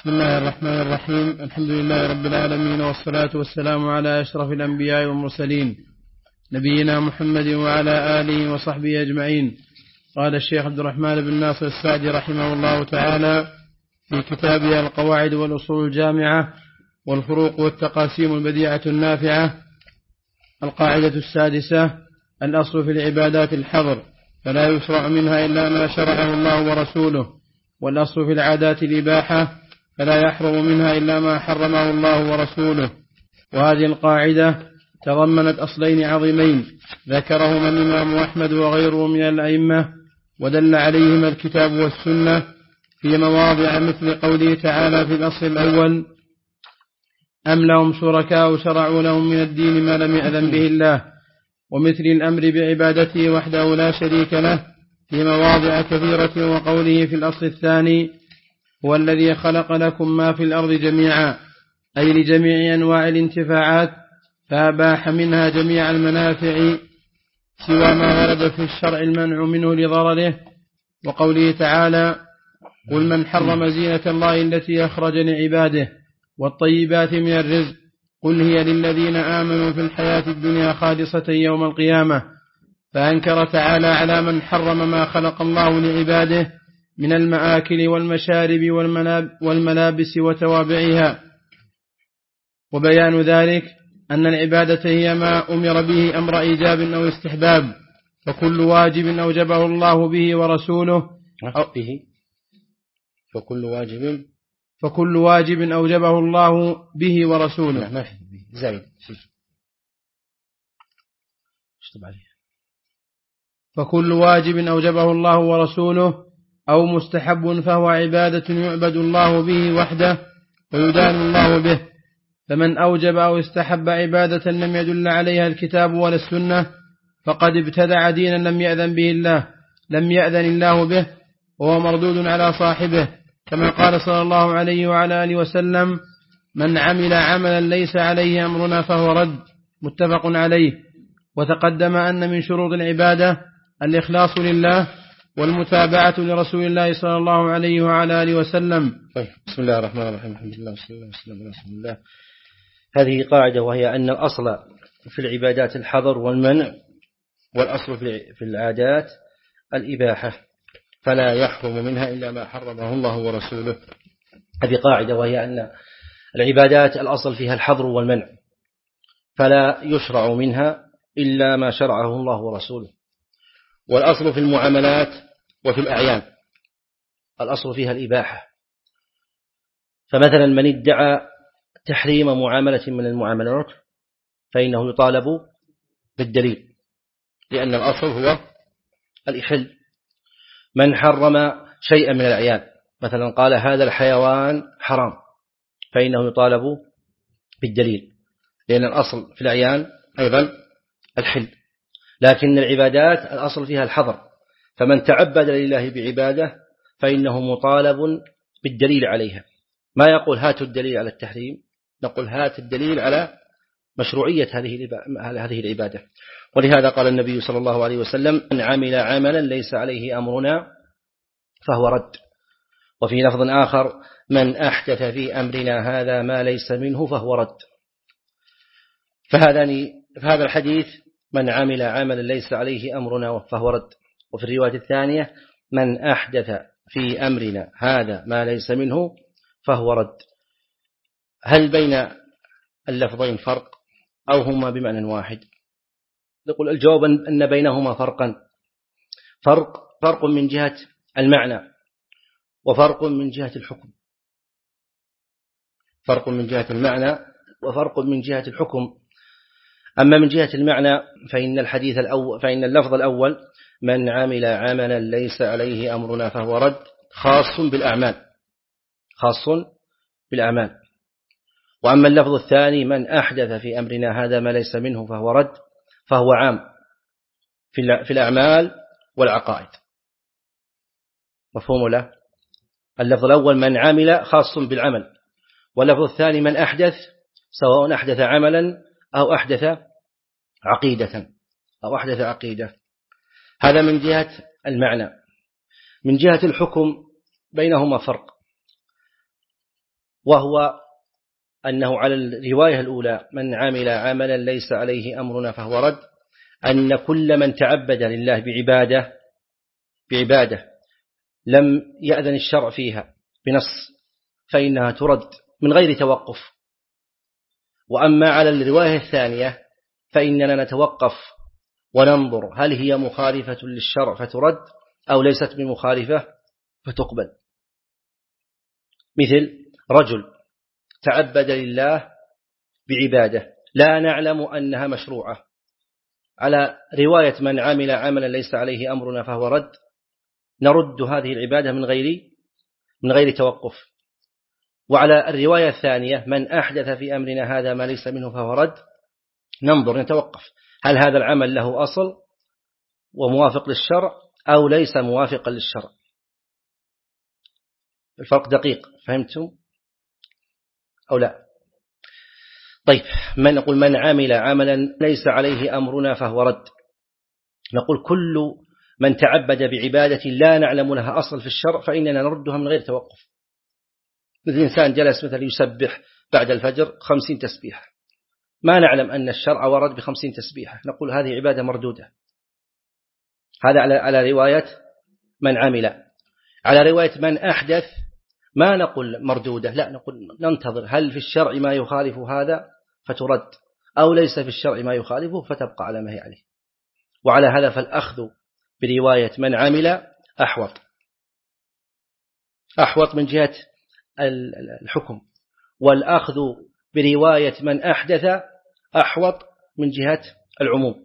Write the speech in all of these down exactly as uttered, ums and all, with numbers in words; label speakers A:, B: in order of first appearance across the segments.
A: بسم الله الرحمن الرحيم. الحمد لله رب العالمين، والصلاة والسلام على أشرف الأنبياء والمرسلين نبينا محمد وعلى آله وصحبه أجمعين. قال الشيخ عبد الرحمن بن ناصر السعدي رحمه الله تعالى في كتابه القواعد والأصول الجامعة والفروق والتقاسيم البديعة النافعة: القاعدة السادسة: الأصل في العبادات الحظر، فلا يشرع منها إلا ما شرعه الله ورسوله. والأصل في العادات الإباحة، فلا يحرم منها إلا ما حرمه الله ورسوله. وهذه القاعدة تضمنت أصلين عظيمين ذكرهما الإمام أحمد وغيره من الأئمة، ودل عليهما الكتاب والسنة في مواضع، مثل قوله تعالى في الأصل الأول: أم لهم شركاء شرعوا لهم من الدين ما لم يأذن به الله، ومثل الأمر بعبادته وحده لا شريك له في مواضع كثيرة. وقوله في الأصل الثاني: هو الذي خلق لكم ما في الأرض جميعا، أي لجميع أنواع الانتفاعات، فأباح منها جميع المنافع سوى ما غلب في الشرع المنع منه لضرره. وقوله تعالى: قل من حرم زينة الله التي أخرج لعباده والطيبات من الرزق، قل هي للذين آمنوا في الحياة الدنيا خالصة يوم القيامة. فأنكر تعالى على من حرم ما خلق الله لعباده من المآكل والمشارب والملابس وتوابعها. وبيان ذلك أن العبادة هي ما أمر به أمر إيجاب أو استحباب، فكل واجب أوجبه الله به ورسوله به
B: فكل واجب
A: فكل واجب أوجبه الله به ورسوله
B: ما في زائد
A: فكل واجب أوجبه الله ورسوله أو مستحب فهو عبادة يعبد الله به وحده ويدان الله به. فمن أوجب أو استحب عبادة لم يدل عليها الكتاب ولا السنة فقد ابتدع دينا لم يأذن به الله لم يأذن الله به، وهو مردود على صاحبه، كما قال صلى الله عليه وعلى آله وسلم: من عمل عملا ليس عليه أمرنا فهو رد، متفق عليه. وتقدم أن من شروط العبادة الإخلاص لله والمتابعة لرسول الله صلى الله عليه وعلى آله وسلم.
B: بسم الله الرحمن الرحيم. الحمد لله والصلاة والسلام على رسول الله. هذه قاعدة، وهي أن الأصل في العبادات الحظر والمنع، والأصل في العادات الإباحة، فلا يحرم منها إلا ما حرمه الله ورسوله. هذه قاعدة، وهي أن العبادات الأصل فيها الحظر والمنع، فلا يشرع منها إلا ما شرعه الله ورسوله. والأصل في المعاملات وفي الأعيان الأصل فيها الإباحة. فمثلا من ادعى تحريم معاملة من المعاملات فإنه يطالب بالدليل، لأن الأصل هو الإحل. من حرم شيئا من الأعيان، مثلا قال هذا الحيوان حرام، فإنه يطالب بالدليل، لأن الأصل في الأعيان أيضا الحل. لكن العبادات الأصل فيها الحظر، فمن تعبد لله بعبادة فإنه مطالب بالدليل عليها. ما يقول هات الدليل على التحريم، نقول هات الدليل على مشروعية هذه العبادة. ولهذا قال النبي صلى الله عليه وسلم: من عمل عملا ليس عليه أمرنا فهو رد. وفي لفظ آخر: من أحدث في أمرنا هذا ما ليس منه فهو رد. فهذا الحديث: من عمل عملا ليس عليه أمرنا فهو رد. وفي الرواية الثانية: من أحدث في أمرنا هذا ما ليس منه فهو رد. هل بين اللفظين فرق أو هما بمعنى واحد؟ نقول الجواب أن بينهما فرقا، فرق فرق من جهة المعنى، وفرق من جهة الحكم. فرق من جهة المعنى وفرق من جهة الحكم. أما من جهة المعنى فإن الحديث الأول فإن اللفظ الأول: من عمل عملا ليس عليه أمرنا فهو رد، خاص بالأعمال خاص بالأعمال. وأما اللفظ الثاني: من أحدث في أمرنا هذا ما ليس منه فهو رد، فهو عام في الأعمال والعقائد. مفهوم له؟ اللفظ الأول من عمل خاص بالعمل، واللفظ الثاني من أحدث، سواء أحدث عملا أو أحدث عقيدة أو أحدث عقيدة. هذا من جهة المعنى. من جهة الحكم بينهما فرق. وهو أنه على الرواية الأولى من عمل عملا ليس عليه أمرنا فهو رد، أن كل من تعبد لله بعبادة بعبادة لم يأذن الشرع فيها بنص فإنها ترد من غير توقف. وأما على الرواية الثانية فإننا نتوقف وننظر هل هي مخالفة للشرع فترد أو ليست بمخالفة فتقبل. مثل رجل تعبد لله بعبادة لا نعلم أنها مشروعة، على رواية من عمل عملا ليس عليه أمرنا فهو رد، نرد هذه العبادة من غير من غير توقف. وعلى الرواية الثانية من أحدث في أمرنا هذا ما ليس منه فهو رد، ننظر نتوقف هل هذا العمل له أصل وموافق للشرع أو ليس موافقا للشرع. الفرق دقيق، فهمتم أو لا؟ طيب، من نقول من عمل عملا ليس عليه أمرنا فهو رد، نقول كل من تعبد بعبادة لا نعلم لها أصل في الشرع فإننا نردها من غير توقف. مثل إنسان جلس مثلا يسبح بعد الفجر خمسين تسبيحة، ما نعلم أن الشرع ورد بخمسين تسبيحة، نقول هذه عبادة مردودة. هذا على على رواية من عمل. على رواية من أحدث ما نقول مردودة، لا نقول ننتظر هل في الشرع ما يخالف هذا فترد أو ليس في الشرع ما يخالفه فتبقى على ما هي عليه. وعلى هذا فالأخذ برواية من عمل أحوط أحوط من جهة الحكم، والأخذ برواية من أحدث أحوط من جهة العموم.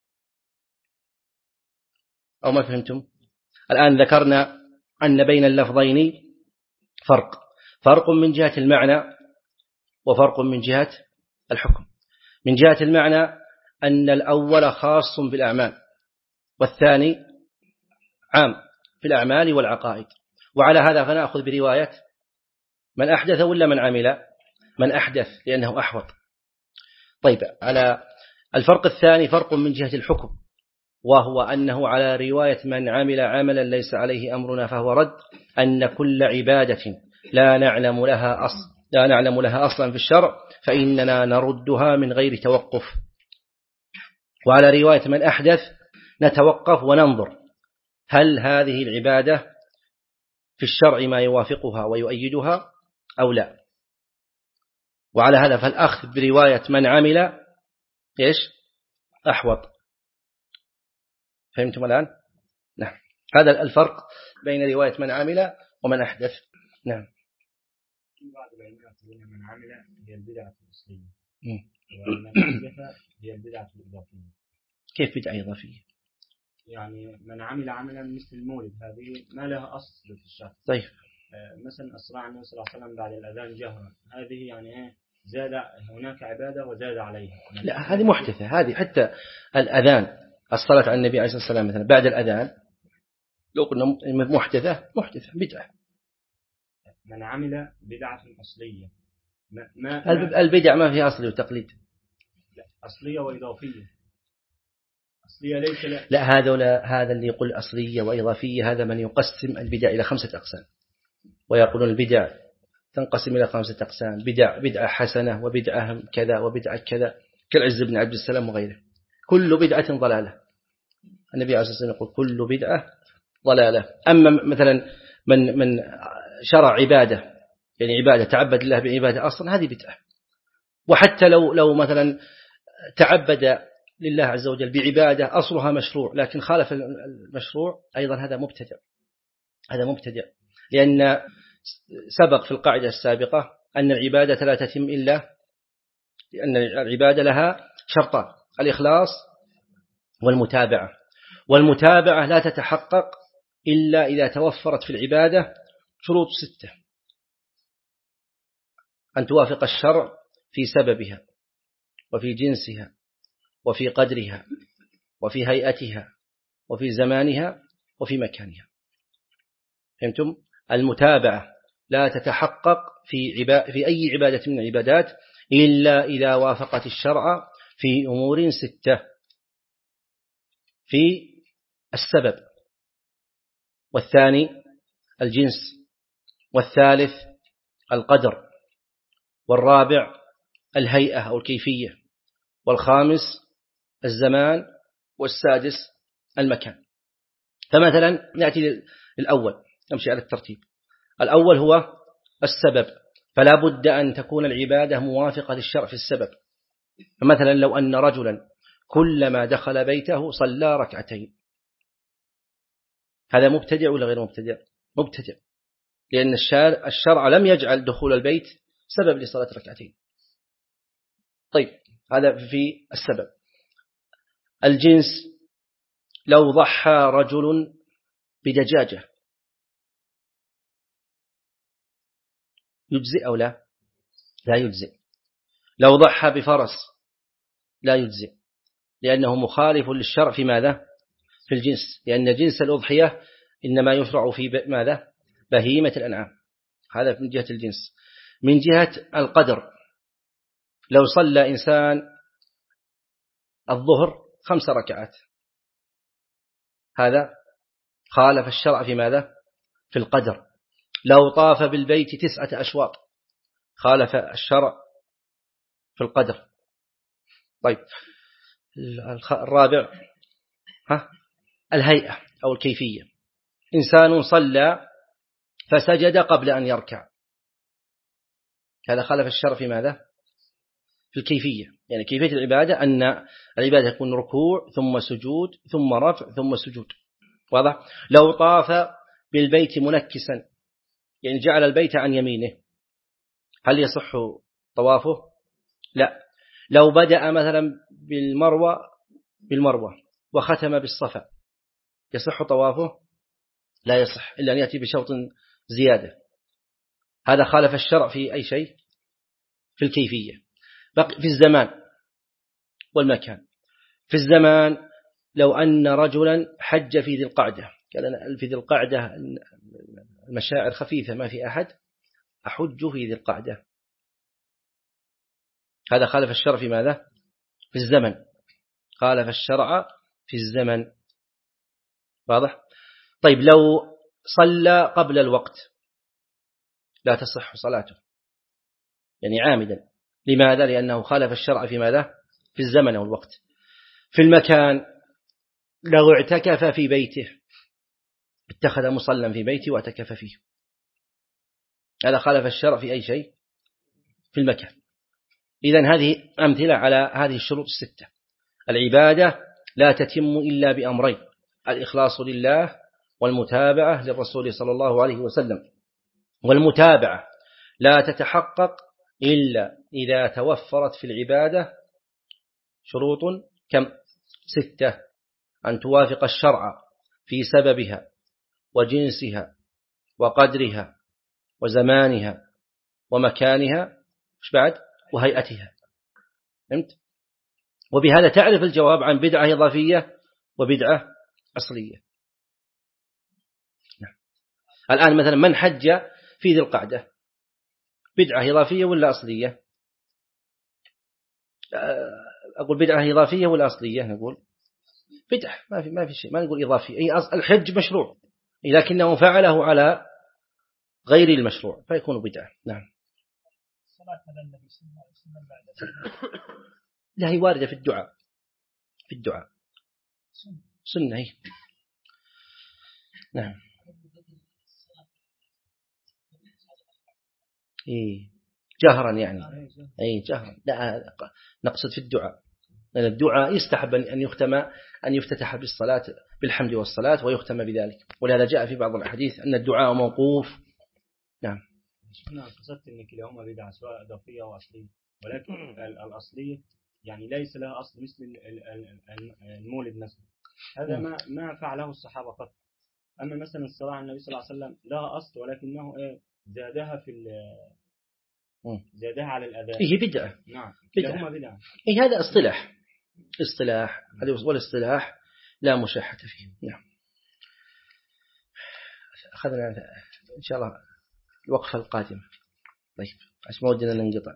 B: أو ما فهمتم؟ الآن ذكرنا أن بين اللفظين فرق فرق من جهة المعنى وفرق من جهة الحكم. من جهة المعنى أن الأول خاص بالأعمال والثاني عام في الأعمال والعقائد. وعلى هذا فنأخذ برواية من أحدث ولا من عمل؟ من أحدث لأنه أحوط. طيب، على الفرق الثاني فرق من جهة الحكم، وهو أنه على رواية من عمل عملا ليس عليه أمرنا فهو رد، أن كل عبادة لا نعلم لها أصل لا نعلم لها أصلا في الشرع فإننا نردها من غير توقف. وعلى رواية من أحدث نتوقف وننظر هل هذه العبادة في الشرع ما يوافقها ويؤيدها أو لا. وعلى هذا فالأخذ برواية من عمل إيش أحوط. فهمتم الآن؟ نعم، هذا الفرق بين رواية من عمل ومن أحدث. نعم.
C: بعض العلماء يقولون من عمل هي البدعة الأصلية ومن أحدث هي البدعة الإضافية.
B: كيف بدعة إضافية؟
C: يعني من عمل عملا مثل المولد هذه ما لها أصل في الشرع.
B: طيب،
C: مثلا أسرع النبي صلى الله عليه وسلم بعد الأذان جهرا، هذه يعني إيه؟ زاد هناك عبادة وزاد عليها.
B: لا، هذه محدثة. هذه حتى الأذان الصلاة على النبي عليه الصلاة والسلام مثلا بعد الأذان لو قلنا محدثة محدثة بدعة.
C: من عمل بدعة أصلية. ما
B: ما البدع ما فيها أصل وتقليد.
C: لا، أصلية وإضافية. أصلية ليس لا.
B: لا، هذا ولا هذا اللي يقول أصلية وإضافية هذا من يقسم البدع إلى خمسة أقسام، ويقولون البدع تنقسم إلى خمسة أقسام: بدع بدعة حسنة وبدعة كذا وبدعة كذا، كالعز بن عبد السلام وغيره. كل بدعة ضلالة. النبي عليه الصلاة والسلام يقول كل بدعة ضلالة. أما مثلا من من شرع عبادة، يعني عبادة تعبد الله بعبادة أصلا، هذه بدعة. وحتى لو لو مثلا تعبد لله عز وجل بعبادة أصلها مشروع لكن خالف المشروع، أيضا هذا مبتدع. هذا مبتدع لأن سبق في القاعدة السابقة أن العبادة لا تتم إلا لأن العبادة لها شرطان: الإخلاص والمتابعة. والمتابعة لا تتحقق إلا إذا توفرت في العبادة شروط ستة: أن توافق الشرع في سببها وفي جنسها وفي قدرها وفي هيئتها وفي زمانها وفي مكانها. فهمتم؟ المتابعة لا تتحقق في عبا... في أي عبادة من العبادات إلا إذا وافقت الشرع في أمور ستة: في السبب، والثاني الجنس، والثالث القدر، والرابع الهيئة أو الكيفية، والخامس الزمان، والسادس المكان. فمثلا نأتي للأول، نمشي على الترتيب. الأول هو السبب، فلا بد أن تكون العبادة موافقة للشرع في السبب. فمثلا لو أن رجلا كلما دخل بيته صلى ركعتين، هذا مبتدع ولا غير مبتدع؟ مبتدع، لأن الشرع لم يجعل دخول البيت سبب لصلاة ركعتين. طيب هذا في السبب. الجنس، لو ضحى رجل بدجاجة يجزئ أو لا؟ لا يجزئ. لو ضحى بفرس لا يجزئ، لأنه مخالف للشرع في ماذا؟ في الجنس، لأن جنس الأضحية إنما يشرع في ماذا؟ بهيمة الأنعام. هذا من جهة الجنس. من جهة القدر، لو صلى إنسان الظهر خمس ركعات، هذا خالف الشرع في ماذا؟ في القدر. لو طاف بالبيت تسعة أشواط، خالف الشرع في القدر. طيب الرابع ها الهيئة أو الكيفية، إنسان صلى فسجد قبل أن يركع، هذا خالف الشرع في ماذا؟ في الكيفية. يعني كيفية العبادة أن العبادة تكون ركوع ثم سجود ثم رفع ثم سجود، واضح؟ لو طاف بالبيت منكسا، يعني جعل البيت عن يمينه، هل يصح طوافه؟ لا. لو بدأ مثلا بالمروة بالمروة وختم بالصفا، يصح طوافه؟ لا يصح، إلا أن يأتي بشوط زيادة. هذا خالف الشرع في أي شيء؟ في الكيفية. بقي في الزمان والمكان. في الزمان، لو أن رجلا حج في ذي القعدة، قال في ذي القعدة المشاعر خفيفة ما في أحد، أحج في ذي القعدة، هذا خالف الشرع في ماذا؟ في الزمن، خالف الشرع في الزمن، واضح؟ طيب لو صلى قبل الوقت لا تصح صلاته، يعني عامدا. لماذا؟ لأنه خالف الشرع في ماذا؟ في الزمن والوقت. في المكان، لو اعتكف في بيته، اتخذ مصلى في بيته واعتكف فيه، هذا خالف الشرع في أي شيء؟ في المكان. إذن هذه أمثلة على هذه الشروط الستة. العبادة لا تتم إلا بأمرين: الإخلاص لله، والمتابعة للرسول صلى الله عليه وسلم. والمتابعة لا تتحقق إلا إذا توفرت في العبادة شروط كم؟ ستة: أن توافق الشرع في سببها وجنسها وقدرها وزمانها ومكانها، مش بعد؟ وهيئتها. فهمت؟ وبهذا تعرف الجواب عن بدعة إضافية وبدعة أصلية. نعم. الآن مثلا من حج في ذي القعدة، بدعة إضافية ولا أصلية؟ أقول بدعة إضافية ولا أصلية؟ نقول بدعة، ما في ما في شيء، ما نقول إضافي. أي الحج مشروع، لكنه فعله على غير المشروع فيكون بدعة. نعم. لا، هي واردة في الدعاء، في الدعاء سنة هي. نعم. إيه جهرا يعني، أي جهرا، لا نقصد في الدعاء، لأن الدعاء يستحب أن يختم أن يفتتح بالصلاة بالحمد والصلاة ويختم بذلك، ولهذا جاء في بعض الحديث أن الدعاء موقوف. نعم.
C: نعم، قصدت أن كلاهما بدعة سواء إضافية أو أصلية، ولكن الأصلية يعني ليس لها أصل مثل المولد مثلا، هذا ما ما فعله الصحابة قط. أما مثلا الصلاة على النبي صلى الله عليه وسلم لها أصل، ولكنه زادها في زادها على الأذان،
B: هي بدعة.
C: نعم،
B: كلاهما
C: بدعة.
B: إيه هذا اصطلاح، اصطلاح هذا والاصطلاح لا مشاحة فيه. نعم. أخذنا إن شاء الله الوقفة القادمة. طيب عشان ما ودنا ننقطع.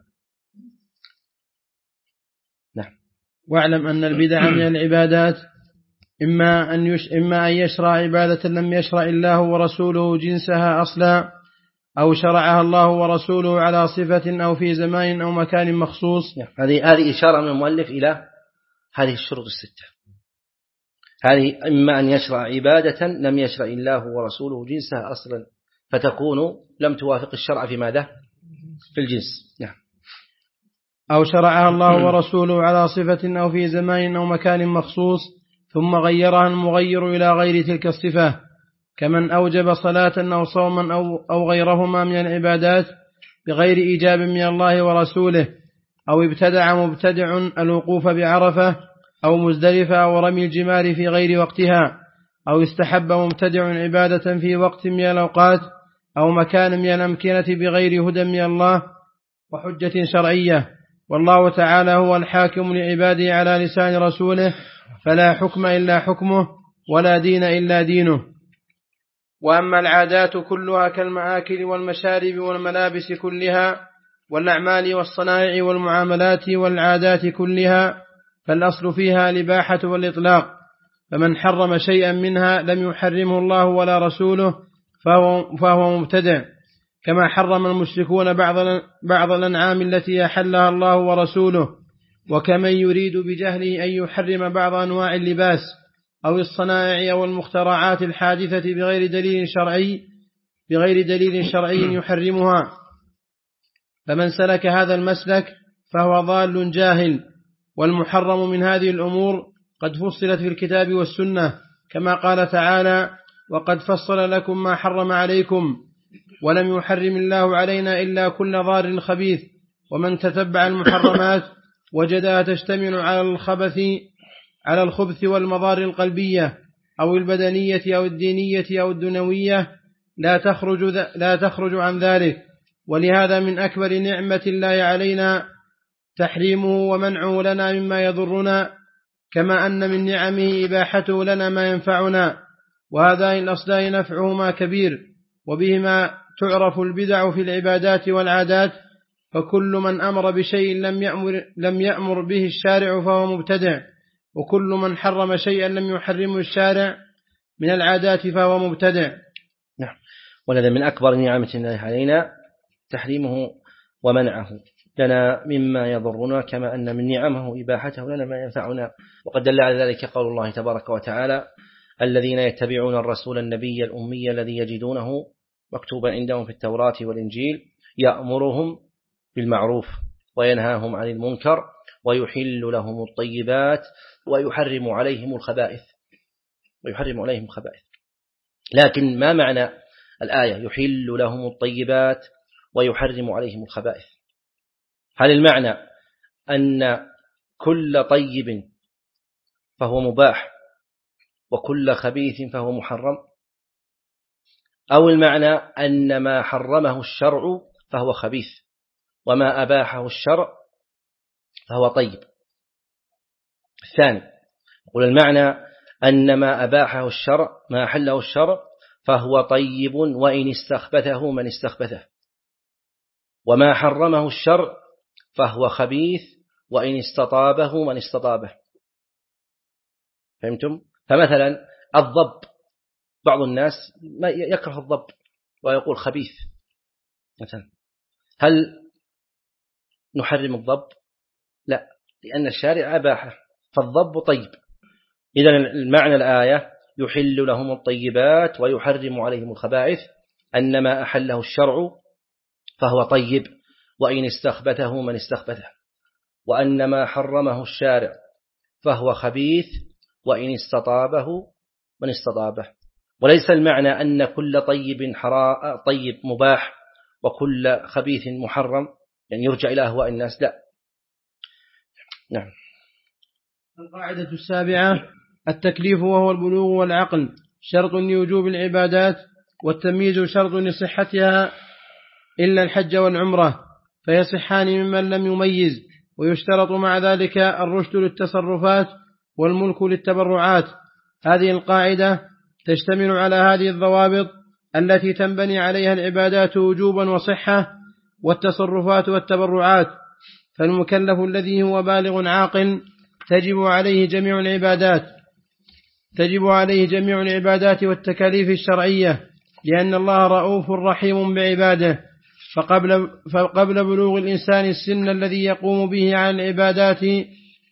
B: نعم.
A: واعلم أن البدع من العبادات إما أن يش إما أن يشرع عبادة لم يشرع الله ورسوله جنسها أصلا، أو شرعها الله ورسوله على صفة أو في زمان أو مكان مخصوص.
B: هذه هذه إشارة من المؤلف إلى هذه الشروط الستة. هذه إما أن يشرع عبادة لم يشرع الله ورسوله جنسها أصلا فتكون لم توافق الشرع في ماذا؟ في الجنس. نعم.
A: أو شرعها الله ورسوله على صفة أو في زمان أو مكان مخصوص ثم غيرها المغير إلى غير تلك الصفة، كمن أوجب صلاة أو صوما أو, أو غيرهما من العبادات بغير إيجاب من الله ورسوله، أو ابتدع مبتدع الوقوف بعرفة أو مزدلفة أو رمي الجمار في غير وقتها، أو استحب مبتدع عبادة في وقت من الأوقات أو مكان من الأمكنة بغير هدى من الله وحجة شرعية. والله تعالى هو الحاكم لعباده على لسان رسوله، فلا حكم إلا حكمه ولا دين إلا دينه. وأما العادات كلها كالمآكل والمشارب والملابس كلها والأعمال والصنائع والمعاملات والعادات كلها فالأصل فيها الإباحة والإطلاق، فمن حرم شيئا منها لم يحرمه الله ولا رسوله فهو, فهو مبتدع، كما حرم المشركون بعض, بعض الأنعام التي أحلها الله ورسوله، وكمن يريد بجهله أن يحرم بعض أنواع اللباس أو الصنائع أو المخترعات الحادثة بغير دليل شرعي بغير دليل شرعي يحرمها. فمن سلك هذا المسلك فهو ضال جاهل. والمحرم من هذه الأمور قد فصلت في الكتاب والسنة، كما قال تعالى: وقد فصل لكم ما حرم عليكم ولم يحرم الله علينا إلا كل ضار خبيث. ومن تتبع المحرمات وجدها تشتمل على الخبث على الخبث والمضار القلبية أو البدنية أو الدينية أو الدنوية لا تخرج, لا تخرج عن ذلك. ولهذا من أكبر نعمة الله علينا تحريمه ومنعه لنا مما يضرنا، كما أن من نعمه إباحته لنا ما ينفعنا، وهذان الأصلان نفعهما كبير، وبهما تعرف البدع في العبادات والعادات. فكل من أمر بشيء لم يأمر, لم يأمر به الشارع فهو مبتدع، وكل من حرم شيئا لم يحرمه الشارع من العادات فهو مبتدع.
B: نعم. ولذا من أكبر نعمة الله علينا تحريمه ومنعه لنا مما يضرنا، كما أن من نعمه إباحته لنا ما ينفعنا. وقد دل على ذلك قول الله تبارك وتعالى: الذين يتبعون الرسول النبي الأمي الذي يجدونه مكتوبا عندهم في التوراة والإنجيل يأمرهم بالمعروف وينهاهم عن المنكر ويحل لهم الطيبات ويحرم عليهم الخبائث ويحرم عليهم الخبائث. لكن ما معنى الآية يحل لهم الطيبات ويحرم عليهم الخبائث؟ هل المعنى أن كل طيب فهو مباح وكل خبيث فهو محرم، أو المعنى أن ما حرمه الشرع فهو خبيث وما أباحه الشرع فهو طيب؟ الثاني، يقول المعنى أن ما أباحه الشرع ما أحله الشرع فهو طيب وإن استخبثه من استخبثه، وما حرمه الشرع فهو خبيث وإن استطابه من استطابه. فهمتم؟ فمثلا الضب، بعض الناس ما يكره الضب ويقول خبيث مثلا، هل نحرم الضب؟ لا، لأن الشارع أباحه، فالضب طيب. إذن المعنى الآية يحل لهم الطيبات ويحرم عليهم الخبائث، أن ما أحله الشرع فهو طيب وإن استخبثه من استخبثه، وأن ما حرمه الشارع فهو خبيث وإن استطابه من استطابه. وليس المعنى أن كل طيب حرام طيب مباح وكل خبيث محرم، يعني يرجع إلى أهواء الناس، لا. نعم.
A: القاعدة السابعة: التكليف وهو البلوغ والعقل شرط لوجوب العبادات، والتمييز شرط لصحتها إلا الحج والعمرة، فيصحان ممن لم يميز. ويشترط مع ذلك الرشد للتصرفات والملك للتبرعات. هذه القاعدة تشتمل على هذه الضوابط التي تنبني عليها العبادات وجوبا وصحة والتصرفات والتبرعات. فالمكلف الذي هو بالغ عاقل تجب عليه جميع العبادات تجب عليه جميع العبادات والتكاليف الشرعية، لأن الله رؤوف رحيم بعباده. فقبل, فقبل بلوغ الإنسان السن الذي يقوم به على العبادات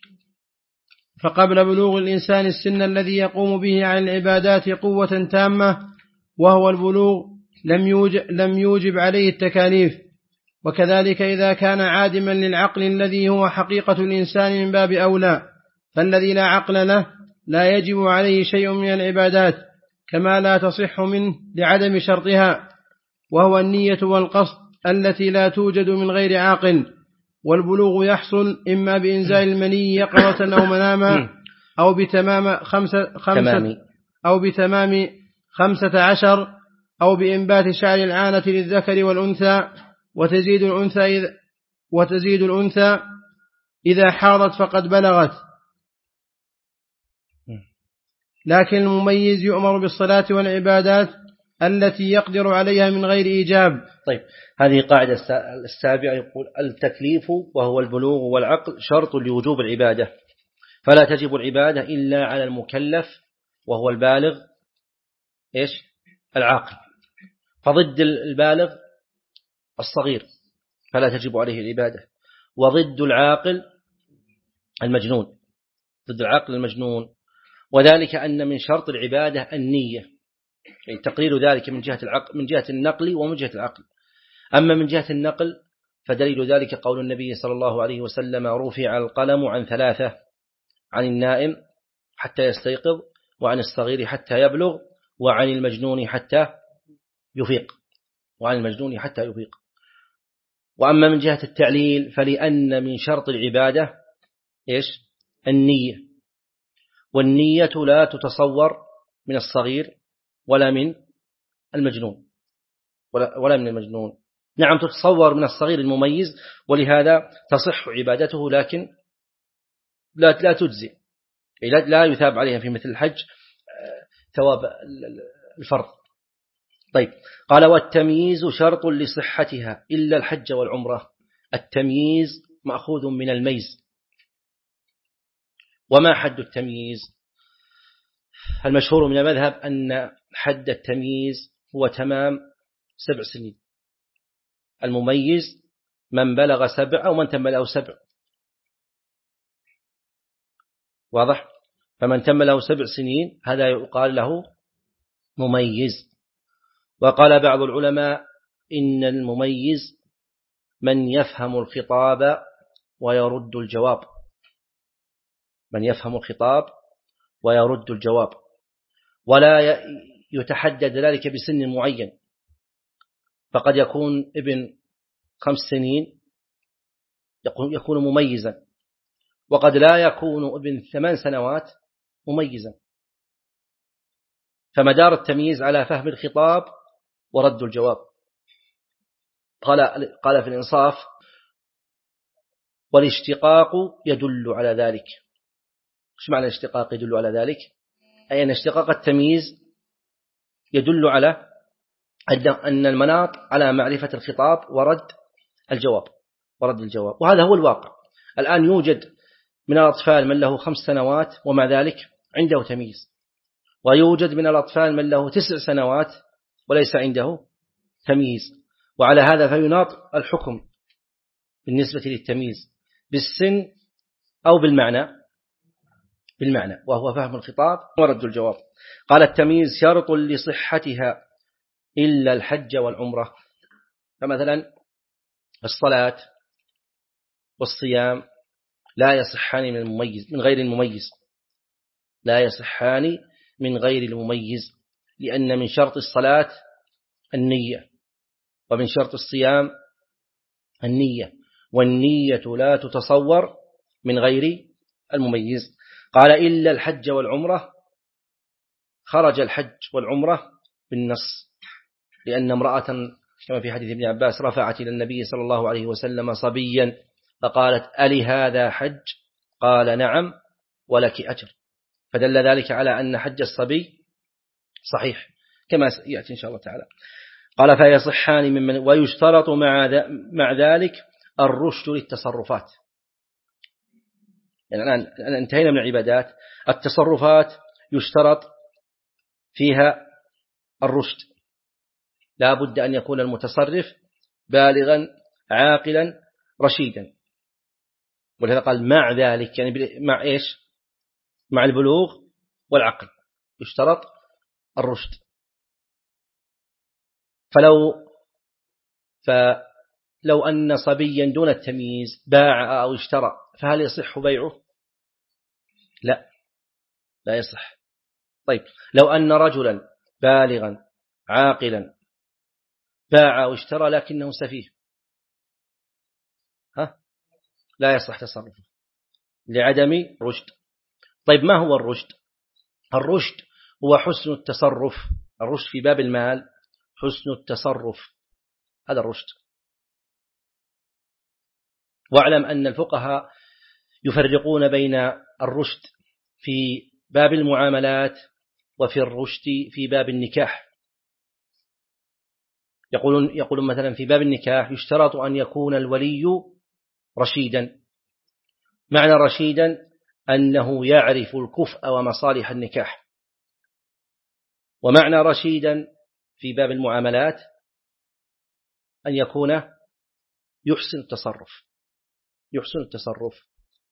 A: فقبل بلوغ الإنسان السن الذي يقوم به على العبادات قوة تامة وهو البلوغ لم يوجب, لم يوجب عليه التكاليف. وكذلك إذا كان عادما للعقل الذي هو حقيقة الإنسان من باب أولى، فالذي لا عقل له لا يجب عليه شيء من العبادات كما لا تصح منه لعدم شرطها، وهو النية والقصد التي لا توجد من غير عاقل. والبلوغ يحصل إما بإنزال المني يقظة أو مناما أو بتمام خمسة, خمسة أو بتمام خمسة عشر أو بإنبات شعر العانة للذكر والأنثى، وتزيد الأنثى إذا, وتزيد الأنثى إذا حاضت فقد بلغت. لكن المميز يؤمر بالصلاة والعبادات التي يقدر عليها من غير إيجاب.
B: طيب، هذه قاعدة السابعة، يقول التكليف وهو البلوغ والعقل شرط لوجوب العبادة، فلا تجب العبادة إلا على المكلف وهو البالغ إيش؟ العاقل. فضد البالغ الصغير فلا تجب عليه العبادة، وضد العاقل المجنون، ضد العاقل المجنون. وذلك أن من شرط العبادة النية، يعني تقرير ذلك من جهة العقل، من جهة النقل ومن جهة العقل. أما من جهة النقل فدليل ذلك قول النبي صلى الله عليه وسلم: رفع القلم عن ثلاثة، عن النائم حتى يستيقظ، وعن الصغير حتى يبلغ، وعن المجنون حتى يفيق، وعن المجنون حتى يفيق. وأما من جهة التعليل فلأن من شرط العبادة إيش؟ النية، والنية لا تتصور من الصغير ولا من المجنون ولا, ولا من المجنون. نعم تتصور من الصغير المميز، ولهذا تصح عبادته، لكن لا لا تجزي، لا يثاب عليها في مثل الحج ثواب الفرض. طيب، قال: والتمييز شرط لصحتها إلا الحج والعمرة. التمييز مأخوذ من الميز. وما حد التمييز؟ المشهور من المذهب أن حد التمييز هو تمام سبع سنين. المميز من بلغ سبع أو من تم له سبع، واضح؟ فمن تم له سبع سنين هذا يقال له مميز. وقال بعض العلماء إن المميز من يفهم الخطاب ويرد الجواب، من يفهم الخطاب ويرد الجواب، ولا يتحدد ذلك بسن معين. فقد يكون ابن خمس سنين يكون مميزا، وقد لا يكون ابن ثمان سنوات مميزا. فمدار التمييز على فهم الخطاب ورد الجواب. قال قال في الإنصاف: والاشتقاق يدل على ذلك. ايش معنى الاشتقاق يدل على ذلك؟ أي أن اشتقاق التمييز يدل على أن المناط على معرفة الخطاب ورد الجواب ورد الجواب وهذا هو الواقع. الآن يوجد من الأطفال من له خمس سنوات ومع ذلك عنده تمييز، ويوجد من الأطفال من له تسع سنوات وليس عنده تمييز. وعلى هذا فيناط الحكم بالنسبة للتمييز بالسن أو بالمعنى بالمعنى وهو فهم الخطاب ورد الجواب. قال: التمييز شرط لصحتها إلا الحج والعمرة. فمثلا الصلاة والصيام لا يصحان من المميز من غير المميز لا يصحان من غير المميز لأن من شرط الصلاة النية، ومن شرط الصيام النية، والنية لا تتصور من غير المميز. قال: إلا الحج والعمرة. خرج الحج والعمرة بالنص، لأن امرأة كما في حديث ابن عباس رفعت إلى النبي صلى الله عليه وسلم صبيا فقالت: ألي هذا حج؟ قال: نعم ولك أجر. فدل ذلك على أن حج الصبي صحيح كما يأتي إن شاء الله تعالى. قال: فيصحان ممن ويشترط مع ذلك الرشد للتصرفات. يعني الآن انتهينا من العبادات. التصرفات يشترط فيها الرشد، لا بد أن يكون المتصرف بالغا عاقلا رشيدا. ولهذا قال مع ذلك، يعني مع إيش؟ مع البلوغ والعقل يشترط الرشد. فلو فلو أن صبيا دون التمييز باع أو اشترى فهل يصح بيعه؟ لا، لا يصح. طيب لو أن رجلا بالغا عاقلا باع أو اشترى لكنه سفيه، ها؟ لا يصح تصرفه لعدم رشد. طيب ما هو الرشد؟ الرشد هو حسن التصرف. الرشد في باب المال حسن التصرف، هذا الرشد. واعلم أن الفقهاء يفرقون بين الرشد في باب المعاملات وفي الرشد في باب النكاح. يقولون يقولون مثلا في باب النكاح يشترط أن يكون الولي رشيدا. معنى رشيدا أنه يعرف الكفء ومصالح النكاح. ومعنى رشيدا في باب المعاملات أن يكون يحسن التصرف، يحسن التصرف.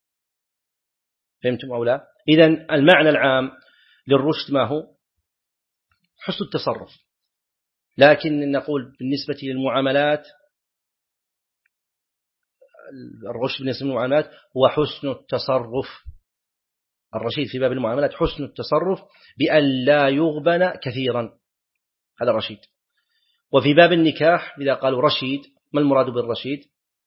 B: فهمتم أو لا؟ إذن المعنى العام للرشد ما هو؟ حسن التصرف. لكن نقول بالنسبة للمعاملات، الرشد بالنسبة للمعاملات هو حسن التصرف. الرشيد في باب المعاملات حسن التصرف بأن لا يغبن كثيرا، هذا الرشيد. وفي باب النكاح إذا قالوا رشيد، ما المراد بالرشيد؟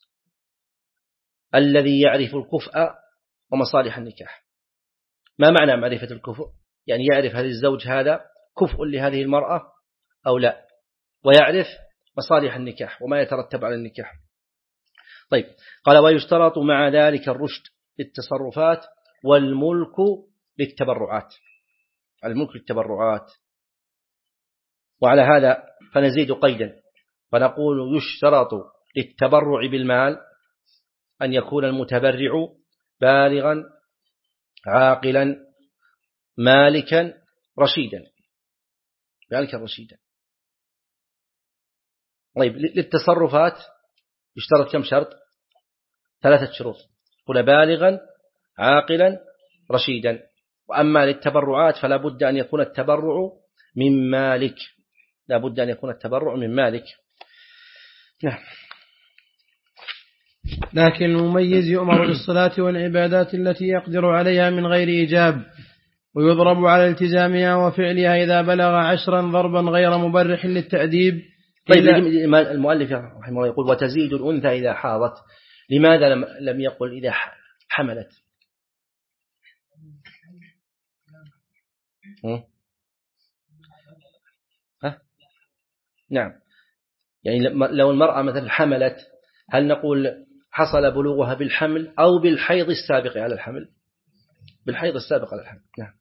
B: الذي يعرف الكفء ومصالح النكاح. ما معنى معرفة الكفء؟ يعني يعرف هل الزوج هذا كفء لهذه المرأة أو لا، ويعرف مصالح النكاح وما يترتب على النكاح. طيب قال ويشترط مع ذلك الرشد للتصرفات والملك للتبرعات. الملك للتبرعات. وعلى هذا فنزيد قيدا فنقول يشترط للتبرع بالمال أن يكون المتبرع بالغا عاقلا مالكا رشيدا، مالكا رشيدا. طيب للتصرفات يشترط كم شرط؟ ثلاثة شروط. قل بالغا عاقلا رشيدا. وأما للتبرعات فلا بد أن يكون التبرع من مالك، لا بد أن يكون التبرع من مالك. نعم.
A: لكن المميز يؤمر بالصلاة والعبادات التي يقدر عليها من غير إيجاب، ويضرب على التزامها وفعلها إذا بلغ عشرا ضربا غير مبرح للتأديب.
B: طيب المؤلف رحمه الله يقول وتزيد الأنثى إذا حاضت. لماذا لم لم يقل إذا حملت؟ ها؟ نعم، يعني لو المرأة مثلا حملت هل نقول حصل بلوغها بالحمل أو بالحيض السابق على الحمل؟ بالحيض السابق على الحمل. نعم.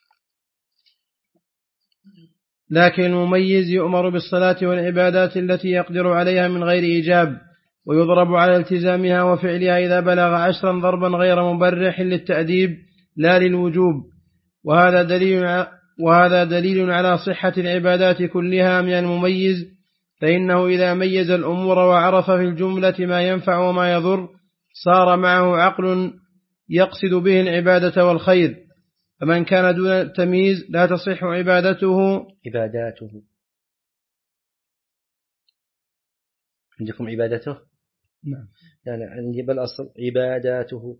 A: لكن المميز يؤمر بالصلاة والعبادات التي يقدر عليها من غير إيجاب، ويضرب على التزامها وفعلها إذا بلغ عشرا ضربا غير مبرح للتأديب لا للوجوب. وهذا دليل وهذا دليل على صحة العبادات كلها من المميز، فإنه إذا ميز الأمور وعرف في الجملة ما ينفع وما يضر صار معه عقل يقصد به العبادة والخير. فمن كان دون التمييز لا تصح عبادته
B: عباداته. عندكم عبادته؟
A: نعم.
B: يعني عندي بالأصل عباداته.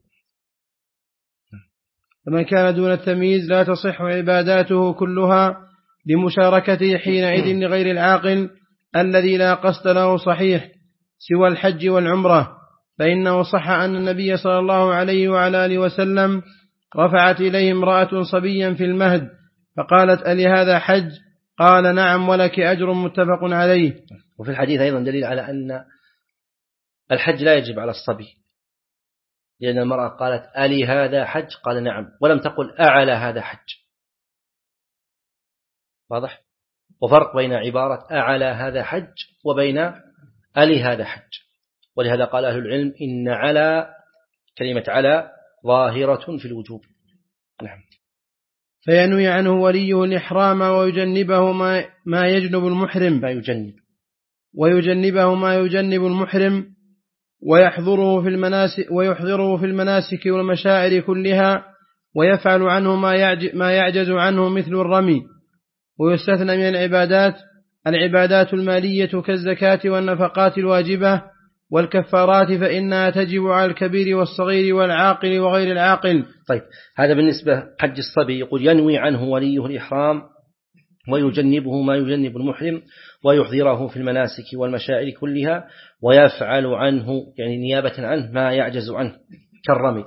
A: فمن كان دون التمييز لا تصح عباداته كلها لمشاركته حينئذ لغير العاقل الذي لا قصد له صحيح سوى الحج والعمرة. فإنه صح أن النبي صلى الله عليه وعلى آله وسلم رفعت إليه امرأة صبيا في المهد فقالت ألي هذا حج؟ قال نعم ولك أجر، متفق عليه.
B: وفي الحديث أيضا دليل على أن الحج لا يجب على الصبي، لأن المرأة قالت ألي هذا حج؟ قال نعم، ولم تقل أعلى هذا حج. واضح؟ وفرق بين عبارة أعلى هذا حج وبين ألي هذا حج. ولهذا قال أهل العلم إن على كلمة على ظاهرة في الوجوب. نعم.
A: فينوي عنه وليه الإحرام ويجنبه ما, ما يجنب المحرم.
B: ما يجنب
A: ويجنبه ما يجنب المحرم ويحضره في المناسك ويحضره في المناسك والمشاعر كلها ويفعل عنه ما يعجز عنه مثل الرمي. ويستثنى من العبادات العبادات المالية كالزكاة والنفقات الواجبة والكفارات فإنها تجب على الكبير والصغير والعاقل وغير العاقل.
B: طيب هذا بالنسبة حج الصبي، يقول ينوي عنه وليه الإحرام ويجنبه ما يجنب المحرم ويحضره في المناسك والمشاعر كلها ويفعل عنه يعني نيابة عنه ما يعجز عنه كالرمي.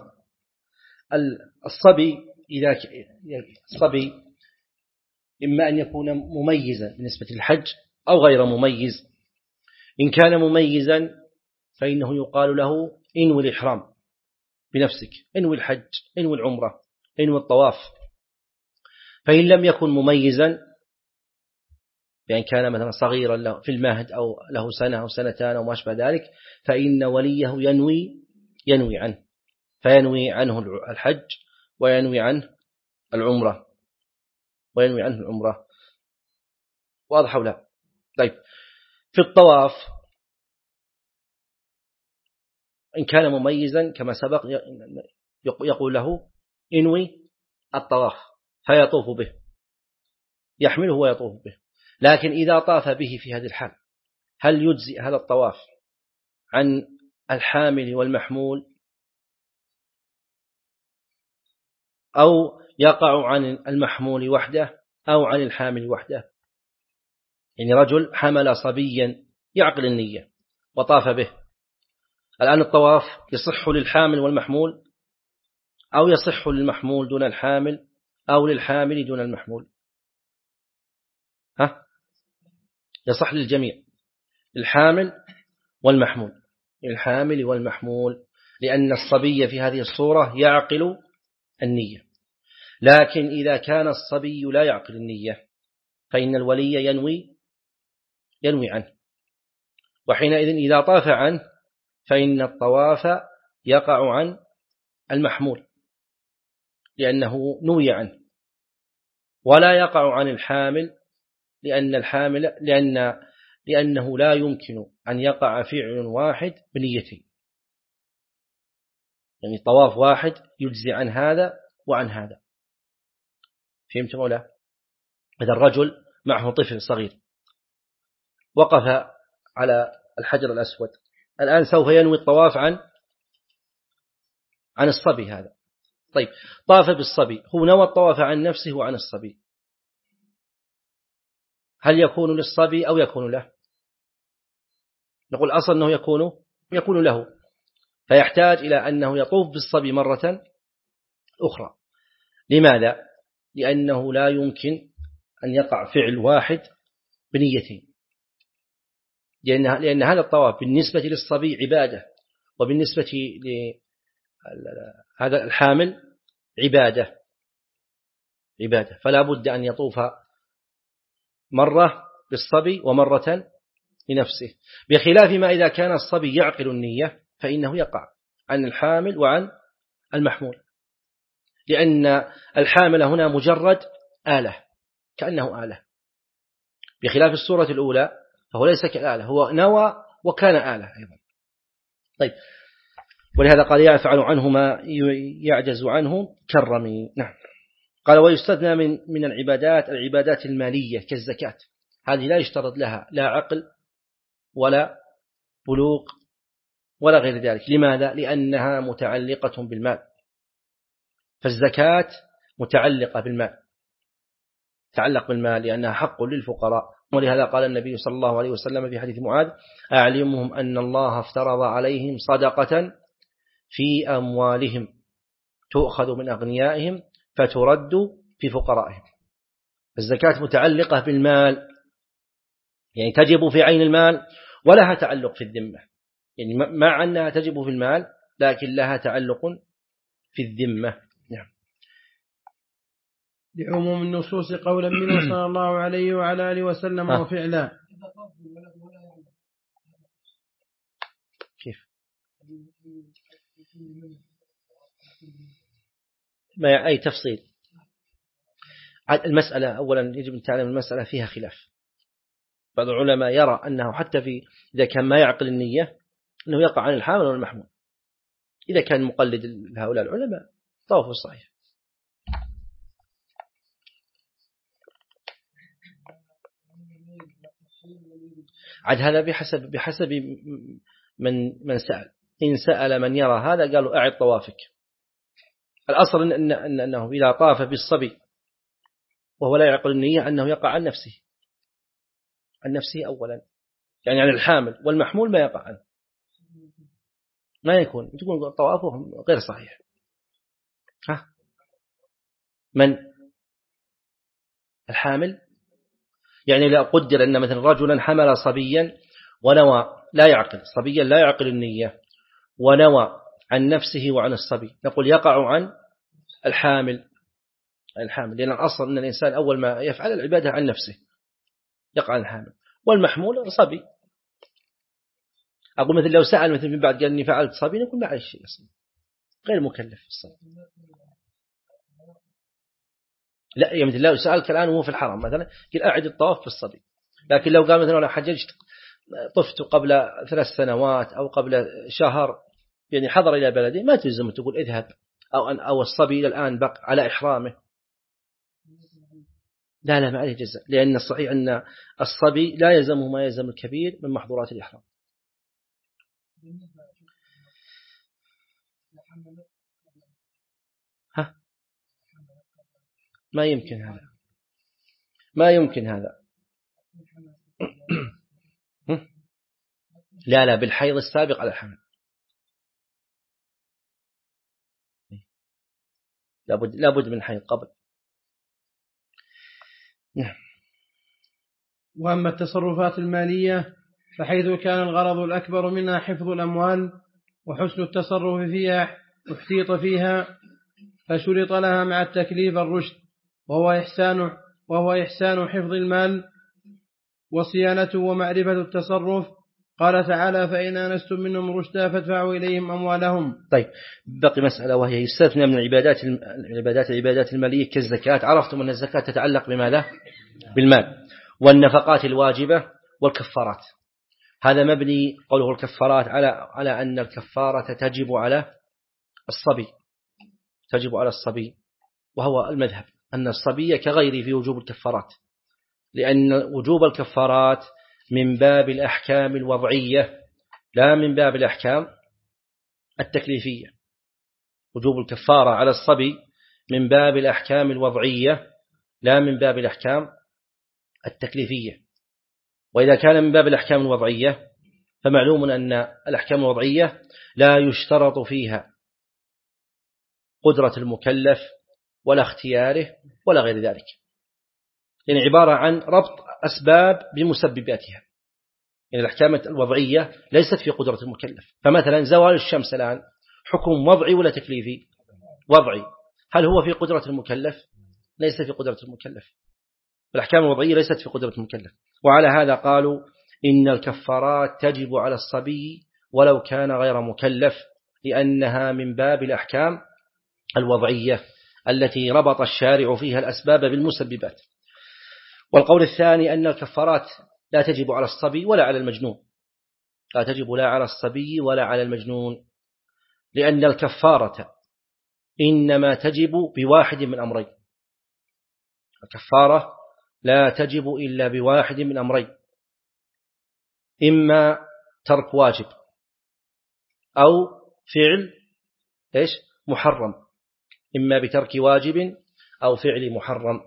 B: الصبي إذا الصبي إما أن يكون مميزا بالنسبة للحج أو غير مميز. إن كان مميزا فإنه يقال له انوي الإحرام بنفسك، انوي الحج، انوي العمرة، انوي الطواف. فإن لم يكن مميزا يعني كان مثلا صغيرا له في المهد أو له سنة أو سنتان أو ما أشبه ذلك، فإن وليه ينوي ينوي عنه فينوي عنه الحج وينوي عنه العمرة وينوي عنه العمرة. واضح ولا لا؟ طيب في الطواف إن كان مميزا كما سبق يقول له انوي الطواف فيطوف به، يحمله ويطوف به. لكن إذا طاف به في هذه الحال هل يجزئ هذا الطواف عن الحامل والمحمول أو يقع عن المحمول وحده أو عن الحامل وحده؟ يعني رجل حمل صبيا يعقل النية وطاف به، الآن الطواف يصح للحامل والمحمول أو يصح للمحمول دون الحامل أو للحامل دون المحمول؟ ها؟ يصح للجميع، الحامل والمحمول، الحامل والمحمول، لأن الصبي في هذه الصورة يعقل النية. لكن إذا كان الصبي لا يعقل النية فإن الولي ينوي ينوي عنه، وحينئذ إذا طاف عنه فإن الطواف يقع عن المحمول لأنه نوي عنه، ولا يقع عن الحامل لأن الحامل لأن لأنه لا يمكن أن يقع فعل واحد بنيتين، يعني طواف واحد يجزي عن هذا وعن هذا. فهمت ولا؟ إذا الرجل معه طفل صغير وقف على الحجر الأسود، الآن سوف ينوي الطواف عن عن الصبي هذا. طيب طاف بالصبي، هو نوى الطواف عن نفسه وعن الصبي، هل يكون للصبي أو يكون له؟ نقول أصلا أنه يكون يكون له، فيحتاج إلى أنه يطوف بالصبي مرة أخرى. لماذا؟ لأنه لا يمكن أن يقع فعل واحد بنيتين، لأن لأن هذا الطواف بالنسبة للصبي عبادة وبالنسبة لهذا الحامل عبادة عبادة فلا بد أن يطوف مرة بالصبي ومرة لنفسه، بخلاف ما إذا كان الصبي يعقل النية فإنه يقع عن الحامل وعن المحمول، لأن الحامل هنا مجرد آلة كأنه آلة، بخلاف الصورة الأولى فهو ليس كالآلة، هو نوى وكان آلة أيضا. طيب ولهذا قال يفعل عنه ما يعجز عنه كالرمي. نعم. قال ويستثنى من من العبادات العبادات المالية كالزكاة، هذه لا يشترط لها لا عقل ولا بلوغ ولا غير ذلك. لماذا؟ لأنها متعلقة بالمال، فالزكاة متعلقة بالمال، تعلق بالمال لأنها حق للفقراء. ولهذا قال النبي صلى الله عليه وسلم في حديث معاذ أعلمهم أن الله افترض عليهم صدقة في أموالهم تؤخذ من أغنيائهم فترد في فقرائهم. الزكاة متعلقة بالمال، يعني تجب في عين المال ولها تعلق في الذمة، يعني مع أنها تجب في المال لكن لها تعلق في الذمة. نعم.
A: لعموم النصوص قولا منه صلى الله عليه وعلى آله وسلم وفعلا.
B: كيف؟ ما أي تفصيل؟ المسألة أولا يجب أن تعلم المسألة فيها خلاف، بعض العلماء يرى أنه حتى في إذا كان ما يعقل النية أنه يقع عن الحامل والمحمول. إذا كان مقلد لهؤلاء العلماء طوافه صحيح. عاد هذا بحسب بحسب من من سأل. إن سأل من يرى هذا قالوا أعد طوافك. الأصل إن إن أنه إذا طاف بالصبي وهو لا يعقل النية أنه يقع عن نفسه عن نفسه أولا، يعني عن الحامل، والمحمول ما يقع عنه، ما يكون تكون طوافهم غير صحيح. ها من الحامل؟ يعني لا قدر أن مثلا رجلا حمل صبيا ونوى لا يعقل صبيا لا يعقل النية ونوى عن نفسه وعن الصبي، نقول يقع عن الحامل الحامل لأن الأصل أن الإنسان أول ما يفعل العبادة عن نفسه يقع عن الحامل، والمحمول صبي. أقول مثل لو سأل مثل من بعد قال إني فعلت صبي نقول ما عليه شيء أصلا غير مكلف في الصبي. لا يعني مثل لو سألك الآن وهو في الحرم مثلا قل أعد الطواف في الصبي، لكن لو قال مثلا أنا حججت طفت قبل ثلاث سنوات أو قبل شهر يعني حضر إلى بلدي ما تلزم تقول اذهب، أو أن أو الصبي إلى الآن بقى على إحرامه لا لا ما عليه جزاء، لأن الصحيح أن الصبي لا يلزمه ما يلزم الكبير من محظورات الإحرام. ها ما يمكن هذا ما يمكن هذا لا لا بالحيض السابق على الحمل لابد لابد من حيض قبل. نعم.
A: وأما التصرفات المالية فحيث كان الغرض الأكبر منها حفظ الأموال وحسن التصرف فيها واحتيط فيها فشرط لها مع التكليف الرشد وهو إحسان وهو إحسان حفظ المال وصيانته ومعرفة التصرف. قال تعالى فإن آنستم منهم رشدا فادفعوا إليهم أموالهم.
B: طيب بقي مسألة وهي يستثنى من العبادات العبادات العبادات المالية كالزكاة. عرفتم أن الزكاة تتعلق بماذا؟ بالمال والنفقات الواجبة والكفارات. هذا مبني قوله الكفارات على على أن الكفارة تجب على الصبي تجب على الصبي وهو المذهب أن الصبي كغيره في وجوب الكفارات، لأن وجوب الكفارات من باب الأحكام الوضعية لا من باب الأحكام التكليفية. وجوب الكفارة على الصبي من باب الأحكام الوضعية لا من باب الأحكام التكليفية. وإذا كان من باب الأحكام الوضعية فمعلوم أن الأحكام الوضعية لا يشترط فيها قدرة المكلف ولا اختياره ولا غير ذلك، يعني عبارة عن ربط أسباب بمسبباتها. يعني الأحكام الوضعية ليست في قدرة المكلف. فمثلا زوال الشمس الآن حكم وضعي ولا تكليفي؟ وضعي. هل هو في قدرة المكلف؟ ليس في قدرة المكلف. الأحكام الوضعية ليست في قدرة المكلف. وعلى هذا قالوا إن الكفارات تجب على الصبي ولو كان غير مكلف، لأنها من باب الأحكام الوضعية التي ربط الشارع فيها الأسباب بالمسببات. والقول الثاني أن الكفارات لا تجب على الصبي ولا على المجنون، لا تجب لا على الصبي ولا على المجنون، لأن الكفارة إنما تجب بواحد من أمرين. الكفارة لا تجب إلا بواحد من أمرين، إما ترك واجب أو فعل إيش محرم، إما بترك واجب أو فعل محرم.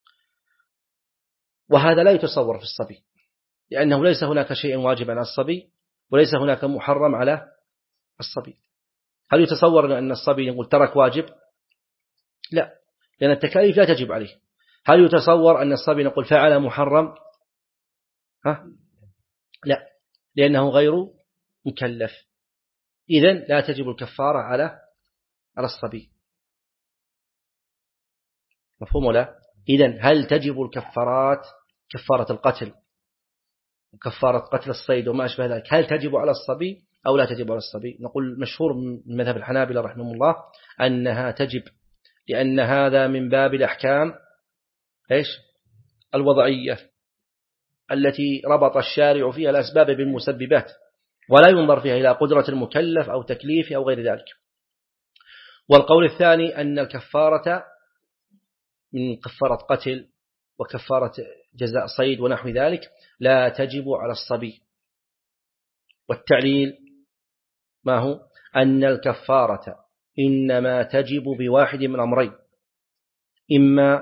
B: وهذا لا يتصور في الصبي، لأنه ليس هناك شيء واجب على الصبي وليس هناك محرم على الصبي. هل يتصور أن الصبي يقول ترك واجب؟ لا، لأن التكاليف لا تجب عليه. هل يتصور أن الصبي نقول فعل محرم؟ ها؟ لا، لأنه غير مكلف. إذن لا تجب الكفارة على على الصبي. مفهوم ولا؟ إذن هل تجب الكفارات كفارة القتل وكفارة قتل الصيد وما أشبه ذلك هل تجب على الصبي أو لا تجب على الصبي؟ نقول مشهور من مذهب الحنابلة رحمه الله أنها تجب، لأن هذا من باب الأحكام إيش الوضعية التي ربط الشارع فيها الأسباب بالمسببات، ولا ينظر فيها إلى قدرة المكلف أو تكليفه أو غير ذلك. والقول الثاني أن الكفارة من كفارة قتل وكفارة جزاء صيد ونحو ذلك لا تجب على الصبي. والتعليل ما هو؟ أن الكفارة إنما تجب بواحد من أمرين: إما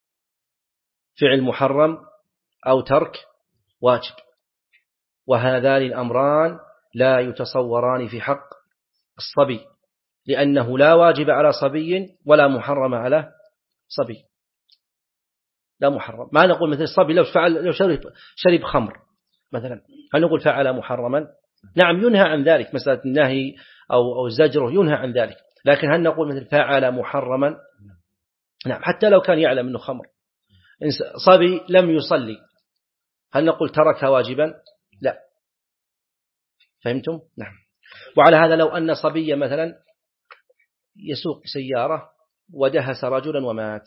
B: فعل محرم أو ترك واجب، وهذان الأمران لا يتصوران في حق الصبي، لأنه لا واجب على صبي ولا محرم على صبي. لا محرم، ما نقول مثل الصبي لو فعل لو شرب شرب خمر مثلا، هل نقول فعل محرما؟ نعم ينهى عن ذلك، مسألة النهي أو أو زجره ينهى عن ذلك، لكن هل نقول مثل فعل محرما؟ نعم، حتى لو كان يعلم أنه خمر. صبي لم يصلي، هل نقول ترك واجبا؟ لا. فهمتم؟ نعم. وعلى هذا لو أن صبي مثلا يسوق سيارة ودهس رجلا ومات،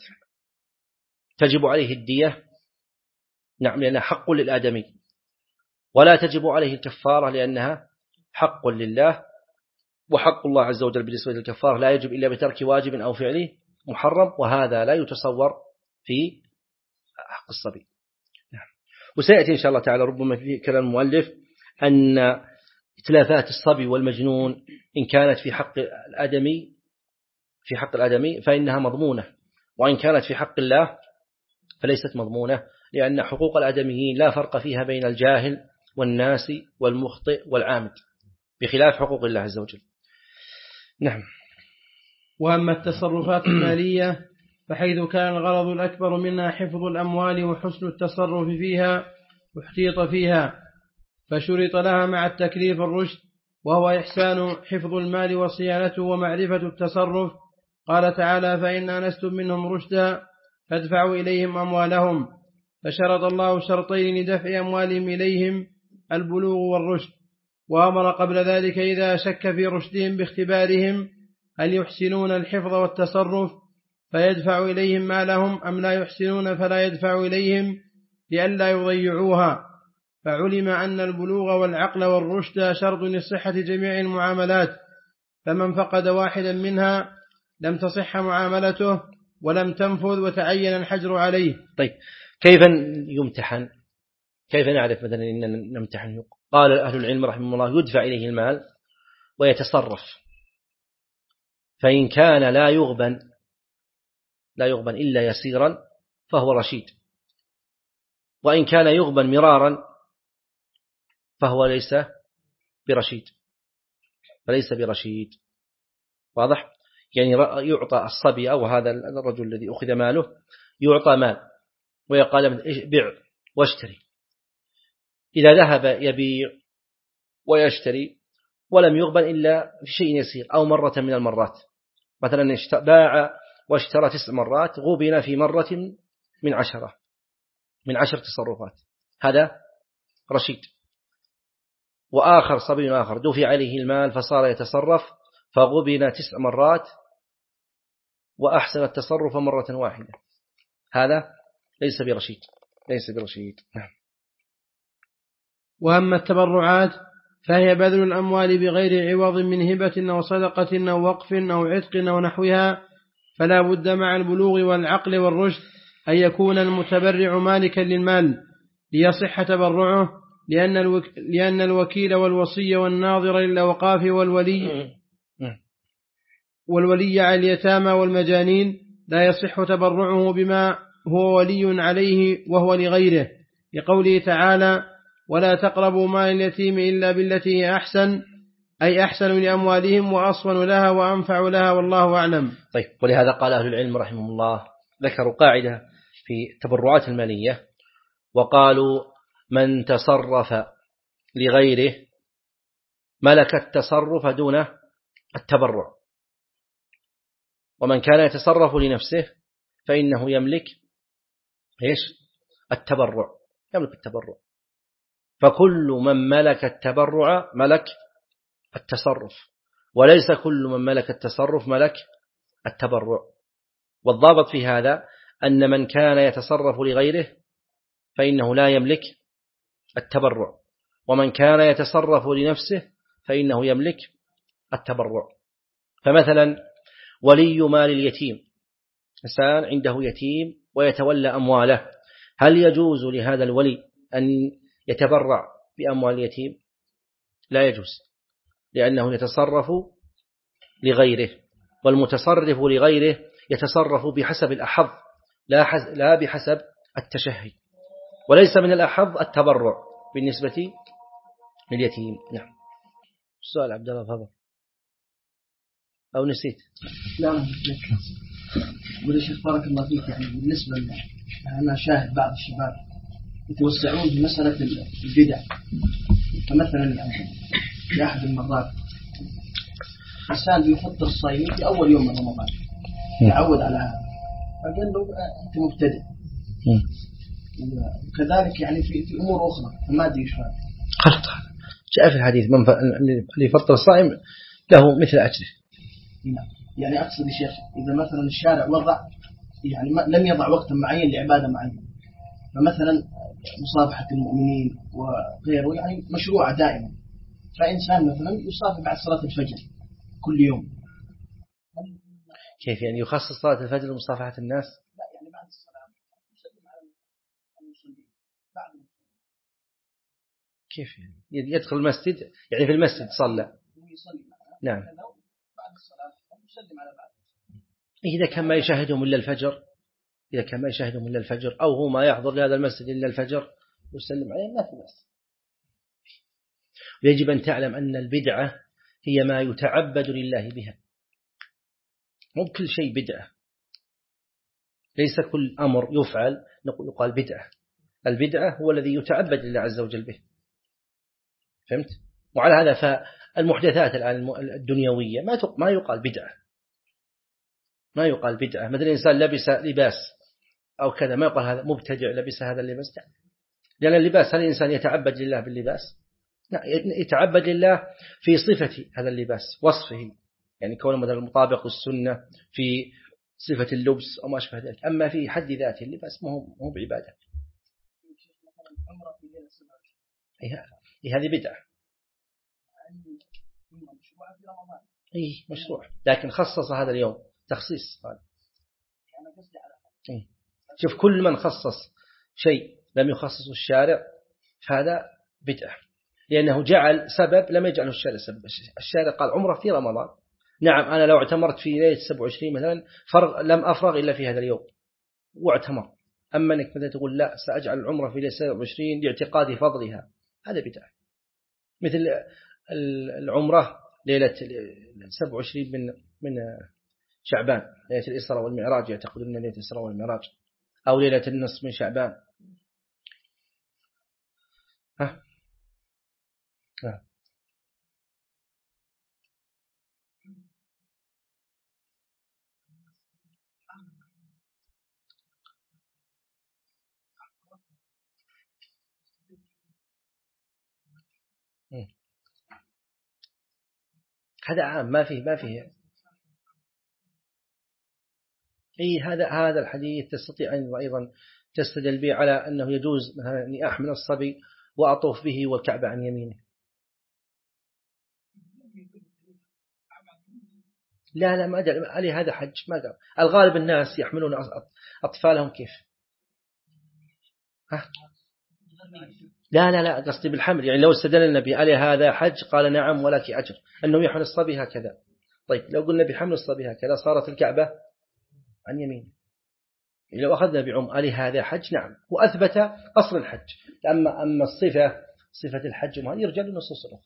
B: تجب عليه الدية؟ نعم، لأنها حق للآدمي، ولا تجب عليه الكفارة لأنها حق لله، وحق الله عز وجل بالنسبة للكفارة لا يجب إلا بترك واجب أو فعله محرم، وهذا لا يتصور في حق الصبي. نعم. وسيأتي إن شاء الله تعالى ربما في كلام المؤلف أن إتلافات الصبي والمجنون إن كانت في حق الآدمي في حق الآدمي فإنها مضمونة، وإن كانت في حق الله فليست مضمونة، لأن حقوق الآدميين لا فرق فيها بين الجاهل والناس والمخطئ والعامد، بخلاف حقوق الله عز وجل. نعم.
A: وأما التصرفات المالية فحيث كان الغرض الأكبر منها حفظ الأموال وحسن التصرف فيها واحتيط فيها، فشرط لها مع التكليف الرشد، وهو إحسان حفظ المال وصيانته ومعرفة التصرف. قال تعالى: فإن آنستم منهم رشدا فادفعوا إليهم أموالهم، فشرط الله شرطين لدفع أموالهم إليهم: البلوغ والرشد. وأمر قبل ذلك إذا شك في رشدهم باختبارهم هل يحسنون الحفظ والتصرف فيدفع إليهم مالهم أم لا يحسنون فلا يدفع إليهم لئلا يضيعوها. فعلم أن البلوغ والعقل والرشد شرط لصحة جميع المعاملات، فمن فقد واحدا منها لم تصح معاملته ولم تنفذ وتعين الحجر عليه.
B: طيب، كيف يمتحن؟ كيف نعرف مثلا إن نمتحن؟ قال أهل العلم رحمه الله: يدفع إليه المال ويتصرف، فإن كان لا يغبن لا يغبن إلا يسيرا فهو رشيد، وإن كان يغبن مرارا فهو ليس برشيد فليس برشيد. واضح؟ يعني يعطى الصبي أو هذا الرجل الذي أخذ ماله يعطى مال ويقال بيع واشتري، إذا ذهب يبيع ويشتري ولم يغبن إلا في شيء يسير أو مرة من المرات، مثلا باع واشترى تسع مرات غبن في مرة من عشرة من عشر تصرفات، هذا رشيد. وآخر صبي آخر دفع عليه المال فصار يتصرف فغبن تسع مرات وأحسن التصرف مرة واحدة، هذا ليس برشيد ليس برشيد. نعم.
A: وأما التبرعات فهي بذل الأموال بغير عوض من هبة أو صدقة أو وقف أو عتق أو نحوها، فلا بد مع البلوغ والعقل والرشد أن يكون المتبرع مالكا للمال ليصح تبرعه، لأن, الوك... لأن الوكيل والوصي والناظر للأوقاف والولي والولي على اليتامى والمجانين لا يصح تبرعه بما هو ولي عليه وهو لغيره، لقوله تعالى: ولا تقربوا مال اليتيم إلا بالتي هي أحسن، أي أحسن لأموالهم وأصون لها وأنفع لها، والله أعلم.
B: طيب، ولهذا قال أهل العلم رحمه الله ذكروا قاعدة في التبرعات المالية، وقالوا: من تصرف لغيره ملك التصرف دون التبرع، ومن كان يتصرف لنفسه فإنه يملك إيش؟ التبرع، يملك التبرع. فكل من ملك التبرع ملك التصرف، وليس كل من ملك التصرف ملك التبرع. والضابط في هذا أن من كان يتصرف لغيره فإنه لا يملك التبرع، ومن كان يتصرف لنفسه فإنه يملك التبرع. فمثلا ولي مال اليتيم، إنسان عنده يتيم ويتولى أمواله، هل يجوز لهذا الولي أن يتبرع بأموال اليتيم؟ لا يجوز، لأنه يتصرف لغيره، والمتصرف لغيره يتصرف بحسب الأحظ لا بحسب التشهي، وليس من الأحظ التبرع بالنسبة لليتيم. نعم. السؤال عبد الله فضل أو نسيت؟
D: لا أقول يا شيخ بارك الله فيك، يعني بالنسبة لنا أنا شاهد بعض الشباب يتوسعون في مسألة البدع. فمثلا يعني في أحد المرات إنسان بيفطر الصائمين في أول يوم من رمضان، يعود على هذا، فقال له أنت مبتدع. وكذلك يعني في في أمور أخرى فما أدري إيش هذا.
B: خلط جاء في الحديث من اللي يفطر الصائم له مثل أجره.
D: يعني أقصد يا شيخ إذا مثلا الشارع وضع يعني لم يضع وقتا معين لعبادة معينة، فمثلا مصافحة المؤمنين وغيره يعني مشروع دائما، فإنسان مثلا يصافح بعد صلاة الفجر كل يوم.
B: كيف يعني يخصص صلاة الفجر لمصافحة الناس؟
D: لا يعني بعد الصلاة يسلم على المصلين بعد.
B: كيف يعني يدخل المسجد يعني في المسجد صلى؟ نعم.
D: بعد الصلاة يسلم على بعض.
B: إذا كان ما يشاهدهم إلا الفجر، إذا كان ما يشاهدهم إلا الفجر أو هو ما يحضر لهذا المسجد إلا الفجر ويسلم عليه ما في بأس. ويجب أن تعلم أن البدعة هي ما يتعبد لله بها، مو كل شيء بدعة، ليس كل أمر يفعل يقال بدعة. البدعة هو الذي يتعبد لله عز وجل به، فهمت؟ وعلى هذا فالمحدثات الآن الدنيوية ما ما يقال بدعة، ما يقال بدعة. مثل إنسان لبس لباس أو كذا ما يقال هذا مبتدع لبس هذا اللباس، لأن اللباس هل الإنسان يتعبد لله باللباس؟ لا، يتعبد لله في صفة هذا اللباس وصفه، يعني كونه مثلا مطابق السنة في صفة اللبس أو ما أشبه ذلك. أما في حد ذاته اللباس مو بعبادة، هذه بدعة. إيه مشروع، لكن خصص هذا اليوم تخصيص هذا. إيه. شوف كل من خصص شيء لم يخصص الشارع فهذا بدعة، لأنه جعل سبب لم يجعله الشارع سبب. الشارع قال عمره في رمضان، نعم أنا لو اعتمرت في ليلة سبعة وعشرين مثلا فرغ لم أفرغ إلا في هذا اليوم واعتمر. أما أنك مثلا تقول لا سأجعل العمرة في ليلة سبعة وعشرين لاعتقاد فضلها، هذا بدعة. مثل العمرة ليلة سبعة وعشرين من من شعبان، ليلة الإسراء والمعراج، يعتقدون أن ليلة الإسراء والمعراج، أو ليلة النصف من شعبان. ها ها هذا عام ما فيه ما فيه أي هذا هذا الحديث تستطيع أن أيضا تستدل به على أنه يجوز مثلا أني أحمل الصبي وأطوف به والكعبة عن يمينه. لا لا ما أدري علي هذا حج ما قال. الغالب الناس يحملون أطفالهم كيف؟ ها؟ لا لا لا قصدي بالحمل، يعني لو استدل النبي علي هذا حج قال نعم ولك أجر أنه يحمل الصبي هكذا. طيب لو قلنا بحمل الصبي هكذا صارت الكعبة عن يمين. لو أخذنا بعم علي هذا حج نعم وأثبت أصل الحج. أما أما الصفة صفة الحج ما يرجع للنصوص الأخرى.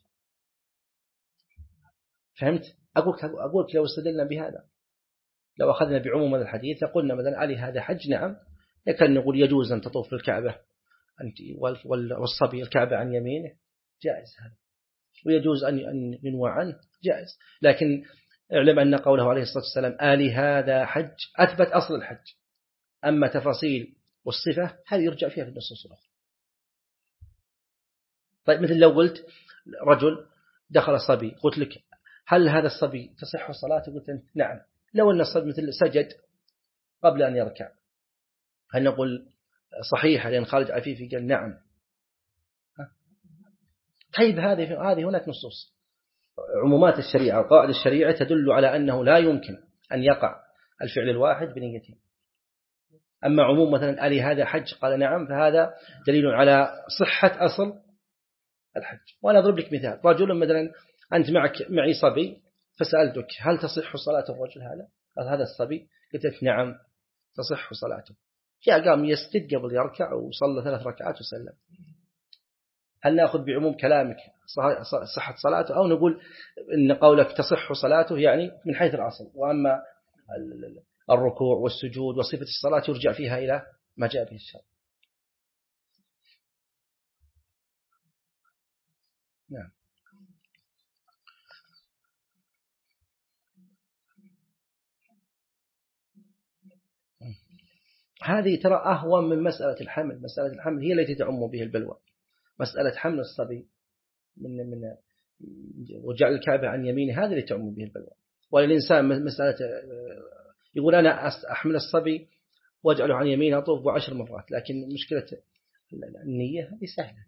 B: فهمت؟ أقول أقول لو استدلنا بهذا، لو أخذنا بعموم هذا الحديث قلنا مثلا علي هذا حج نعم، لكن نقول يجوز أن تطوف بالكعبة أنت والصبي الكعبة عن يمينه جائز هذا، ويجوز أن ينوى عنه جائز. لكن اعلم أن قوله عليه الصلاة والسلام آلي هذا حج أثبت أصل الحج. أما تفاصيل والصفة هذه يرجع فيها في النصوص الأخرى. طيب مثل لو قلت رجل دخل صبي قلت لك هل هذا الصبي تصح صلاته؟ قلت أنت نعم. لو أن الصبي مثل سجد قبل أن يركع هل نقول صحيح لأن خالد عفيفي قال نعم؟ طيب هذه هذه هناك نصوص عمومات الشريعة وقواعد الشريعة تدل على أنه لا يمكن أن يقع الفعل الواحد بنيتين. أما عموم مثلا ألي هذا حج قال نعم، فهذا دليل على صحة أصل الحج. وأنا أضرب لك مثال، رجل مثلا أنت معك معي صبي فسألتك هل تصح صلاة الرجل هذا؟ قال هذا الصبي، قلت لك نعم تصح صلاته. جاء قام يسجد قبل يركع وصلى ثلاث ركعات وسلم. هل نأخذ بعموم كلامك صحة صلاته، أو نقول إن قولك تصح صلاته يعني من حيث الأصل، وأما الركوع والسجود وصفة الصلاة يرجع فيها إلى ما جاء به الشرع؟ نعم. هذه ترى أهون من مسألة الحمل. مسألة الحمل هي التي تعم به البلوى. مسألة حمل الصبي من من وجعل الكعبة عن يمينه هذا اللي تعم به البلوى. والإنسان مسألة يقول أنا أحمل الصبي واجعله عن يمينه أطوف بعشر مرات، لكن مشكلة النية هذه سهلة.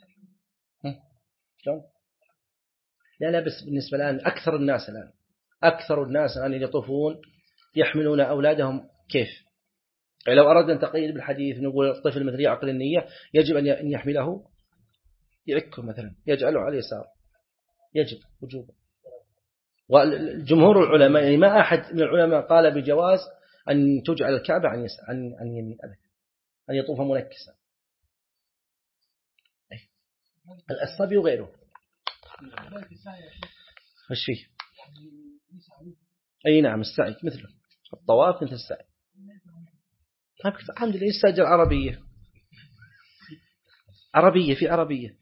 B: شلون؟ لا لا بس بالنسبة الآن أكثر الناس الآن أكثر الناس الآن يطوفون يحملون أولادهم كيف؟ يعني لو أردنا أن تقيد بالحديث نقول الطفل مثل يعقل النية يجب أن يحمله يعكه مثلا يجعله على اليسار، يجب وجوبا. والجمهور العلماء يعني ما أحد من العلماء قال بجواز أن تجعل الكعبة عن يسار عن عن يمين أبدا، أن يطوف منكسا الصبي وغيره. وش فيه؟ أي نعم السعي مثله الطواف مثل السعي. الحمد لله يستأجر عربية عربية في عربية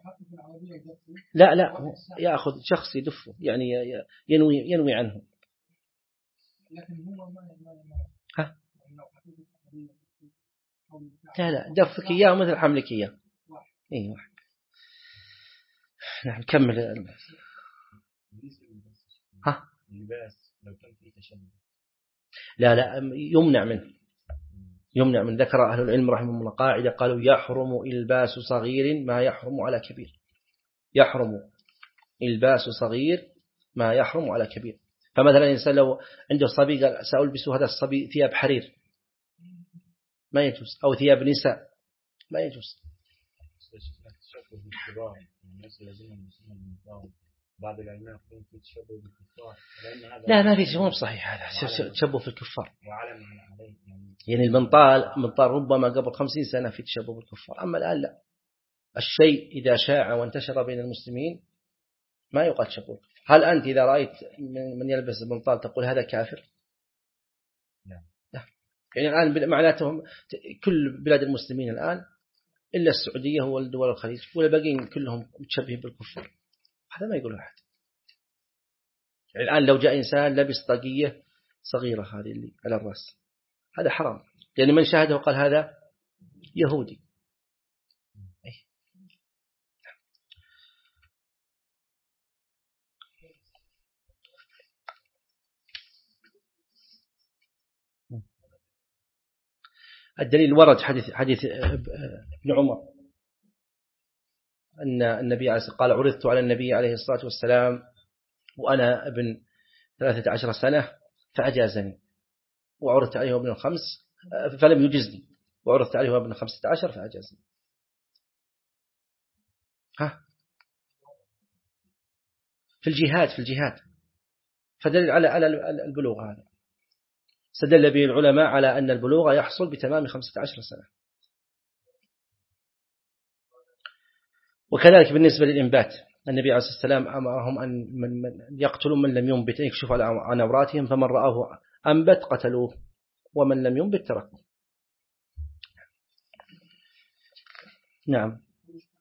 B: لا لا يأخذ شخص يدفه يعني ينوي ينوي عنه. ها؟ لا لا دفك إياه مثل حملك إياه. إيه واحد. نعم كمل. ها؟
C: لو كان فيه تشبه
B: لا لا يمنع منه يمنع من. ذكر أهل العلم رحمهم الله قاعدة قالوا يحرم إلباس صغير ما يحرم على كبير. يحرم إلباس صغير ما يحرم على كبير. فمثلا الإنسان لو عنده صبي قال سألبس هذا الصبي ثياب حرير ما يجوز، أو ثياب نساء ما يجوز.
C: بعض العلماء يقولون في تشبه بالكفار.
B: لا ما في تشبه صحيح، هذا تشبه في الكفار. يعني المنطال منطال ربما قبل خمسين سنة في تشبه بالكفار، أما الآن لا. الشيء إذا شاع وانتشر بين المسلمين ما يقال تشبه بالكفار. هل أنت إذا رأيت من يلبس المنطال تقول هذا كافر؟
C: لا.
B: لا. يعني الآن معناتهم كل بلاد المسلمين الآن إلا السعودية والدول الخليج والباقيين كلهم متشبهين بالكفار. هذا ما يقول أحد. يعني الآن لو جاء إنسان لبس طاقية صغيرة هذه اللي على الرأس هذا حرام، يعني من شاهده قال هذا يهودي. الدليل ورد حديث حديث ابن عمر أن النبي عليه الصلاة والسلام قال عرضت على النبي عليه الصلاة والسلام وأنا ابن ثلاثة عشر سنة فأجازني، وعرضت عليه ابن الخمس فلم يجزني، وعرضت عليه ابن خمسة عشر فأجازني. ها في الجهاد في الجهاد فدل على على البلوغ. هذا استدل به العلماء على أن البلوغ يحصل بتمام خمسة عشر سنة. وكذلك بالنسبة للإنبات النبي عليه الصلاة والسلام أمرهم أن من يقتلوا من لم ينبت يكشف عن عوراتهم، فمن رآه أنبت قتلوه ومن لم ينبت تركوه. نعم.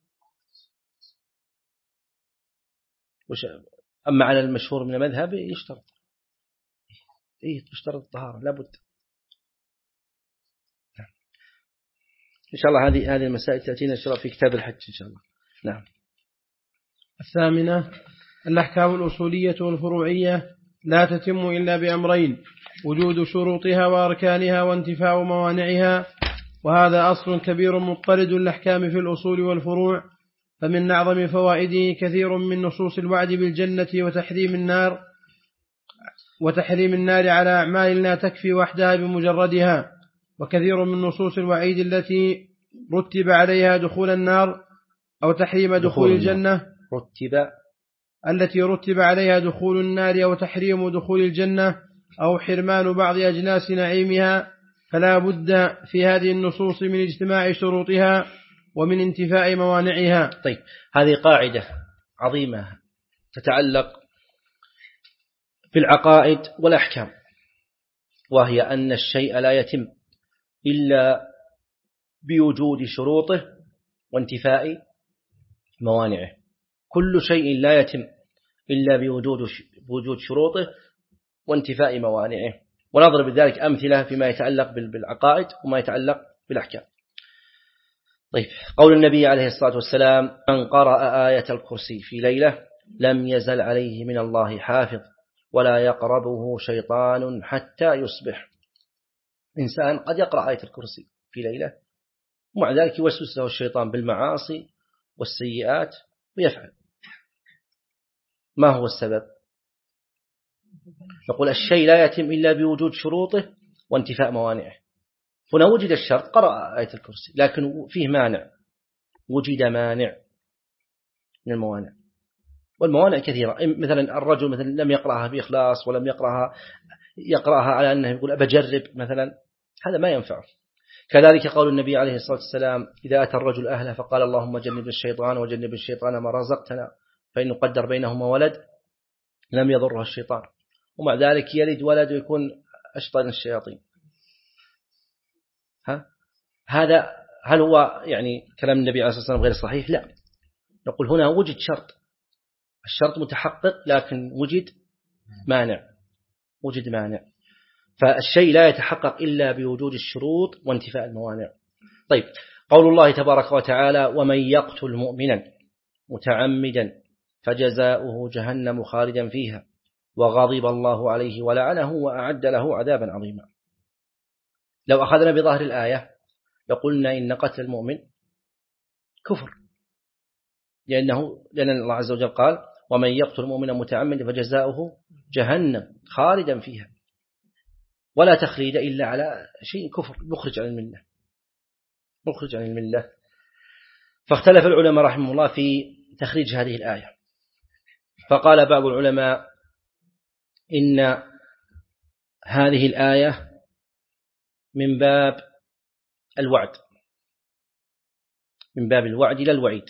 B: أما على المشهور من المذهب يشترط إيه تشترط الطهارة لابد. إن شاء الله هذه هذه المسائل تأتينا إن شاء الله في كتاب الحج إن شاء الله. نعم.
A: الثامنة الأحكام الأصولية والفروعية لا تتم إلا بأمرين: وجود شروطها وأركانها وانتفاء موانعها. وهذا أصل كبير مضطرد الأحكام في الأصول والفروع، فمن أعظم فوائده كثير من نصوص الوعد بالجنة وتحريم النار وتحريم النار على أعمال لا تكفي وحدها بمجردها، وكثير من نصوص الوعيد التي رتب عليها دخول النار أو تحريم دخول, دخول الجنة
B: رتب
A: التي رتب عليها دخول النار أو تحريم دخول الجنة أو حرمان بعض أجناس نعيمها، فلا بد في هذه النصوص من اجتماع شروطها ومن انتفاء موانعها.
B: طيب، هذه قاعدة عظيمة تتعلق بالعقائد والأحكام، وهي أن الشيء لا يتم إلا بوجود شروطه وانتفاء موانعه. كل شيء لا يتم إلا بوجود شروطه وانتفاء موانعه. ونضرب بذلك أمثلة فيما يتعلق بالعقائد وما يتعلق بالأحكام. طيب، قول النبي عليه الصلاة والسلام: من قرأ آية الكرسي في ليلة لم يزل عليه من الله حافظ ولا يقربه شيطان حتى يصبح. إنسان قد يقرأ آية الكرسي في ليلة ومع ذلك يوسوس له الشيطان بالمعاصي والسيئات ويفعل. ما هو السبب؟ نقول الشيء لا يتم إلا بوجود شروطه وانتفاء موانعه. هنا وجد الشرط، قرأ آية الكرسي، لكن فيه مانع، وجد مانع من الموانع، والموانع كثيرة. مثلا الرجل مثلا لم يقرأها بإخلاص ولم يقرأها يقرأها على أنه يقول أبجرب مثلا، هذا ما ينفعه. كذلك قول النبي عليه الصلاة والسلام: إذا أتى الرجل أهله فقال اللهم جنب الشيطان وجنب الشيطان ما رزقتنا فإنه قدر بينهما ولد لم يضره الشيطان، ومع ذلك يلد ولد ويكون أشطر الشياطين. ها؟ هذا هل هو يعني كلام النبي عليه الصلاة والسلام غير صحيح؟ لا، نقول هنا وجد شرط، الشرط متحقق لكن وجد مانع، وجد مانع. فالشيء لا يتحقق إلا بوجود الشروط وانتفاء الموانع. طيب، قول الله تبارك وتعالى: ومن يقتل مؤمنا متعمدا فجزاؤه جهنم خالدا فيها وغضب الله عليه ولعنه وأعد له عذابا عظيما. لو أخذنا بظاهر الآية لقلنا إن قتل المؤمن كفر، لأنه لأن الله عز وجل قال: ومن يقتل مؤمنا متعمدا فجزاؤه جهنم خالدا فيها، ولا تخليد إلا على شيء كفر مخرج عن الملة، مخرج عن الملة. فاختلف العلماء رحمه الله في تخريج هذه الآية، فقال بعض العلماء إن هذه الآية من باب الوعد، من باب الوعد إلى الوعيد،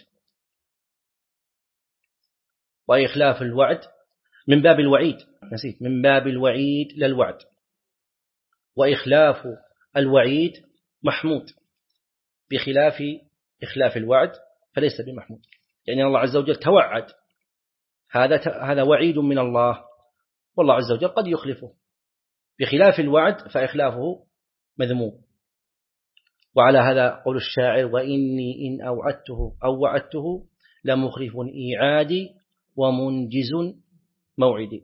B: وإخلاف الوعد من باب الوعيد، نسيت، من باب الوعيد إلى الوعد، وإخلاف الوعيد محمود بخلاف إخلاف الوعد فليس بمحمود. يعني الله عز وجل توعد، هذا هذا وعيد من الله، والله عز وجل قد يخلفه، بخلاف الوعد فإخلافه مذموم. وعلى هذا قول الشاعر: وإني إن أوعدته أو وعدته لمخلف إيعادي ومنجز موعدي.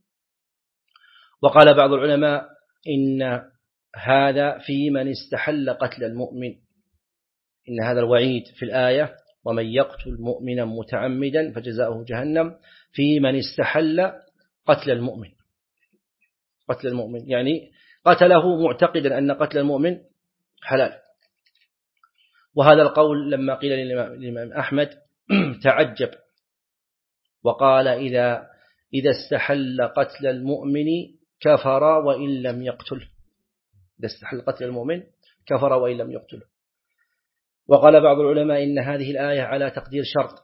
B: وقال بعض العلماء إن هذا في من استحل قتل المؤمن، إن هذا الوعيد في الآية ومن يقتل مؤمنا متعمدا فجزاؤه جهنم في من استحل قتل المؤمن، قتل المؤمن يعني قتله معتقدا أن قتل المؤمن حلال. وهذا القول لما قيل للإمام أحمد تعجب وقال: إذا إذا استحل قتل المؤمن كفر وإن لم يقتله، إذا استحل قتل المؤمن كفر وإن لم يقتله. وقال بعض العلماء إن هذه الآية على تقدير شرط،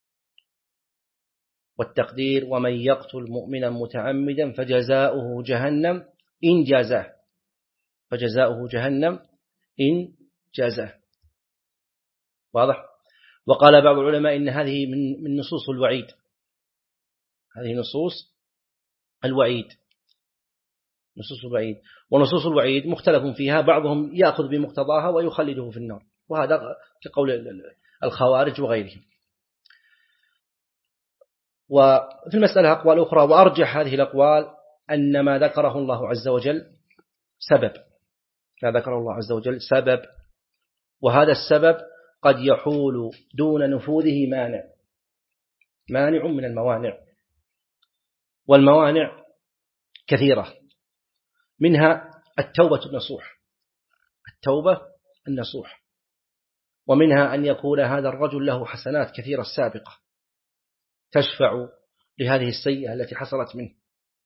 B: والتقدير ومن يقتل مؤمنا متعمدا فجزاؤه جهنم إن جازاه، فجزاؤه جهنم إن جازاه. واضح؟ وقال بعض العلماء إن هذه من من نصوص الوعيد، هذه نصوص الوعيد، نصوص الوعيد. ونصوص الوعيد مختلف فيها، بعضهم يأخذ بمقتضاها ويخلده في النار، وهذا كقول الخوارج وغيرهم. وفي المسألة أقوال أخرى، وأرجح هذه الأقوال أن ما ذكره الله عز وجل سبب، ما ذكره الله عز وجل سبب، وهذا السبب قد يحول دون نفوذه مانع مانع من الموانع، والموانع كثيرة، منها التوبة النصوح التوبة النصوح ومنها أن يكون هذا الرجل له حسنات كثيرة السابقة تشفع لهذه السيئة التي حصلت منه.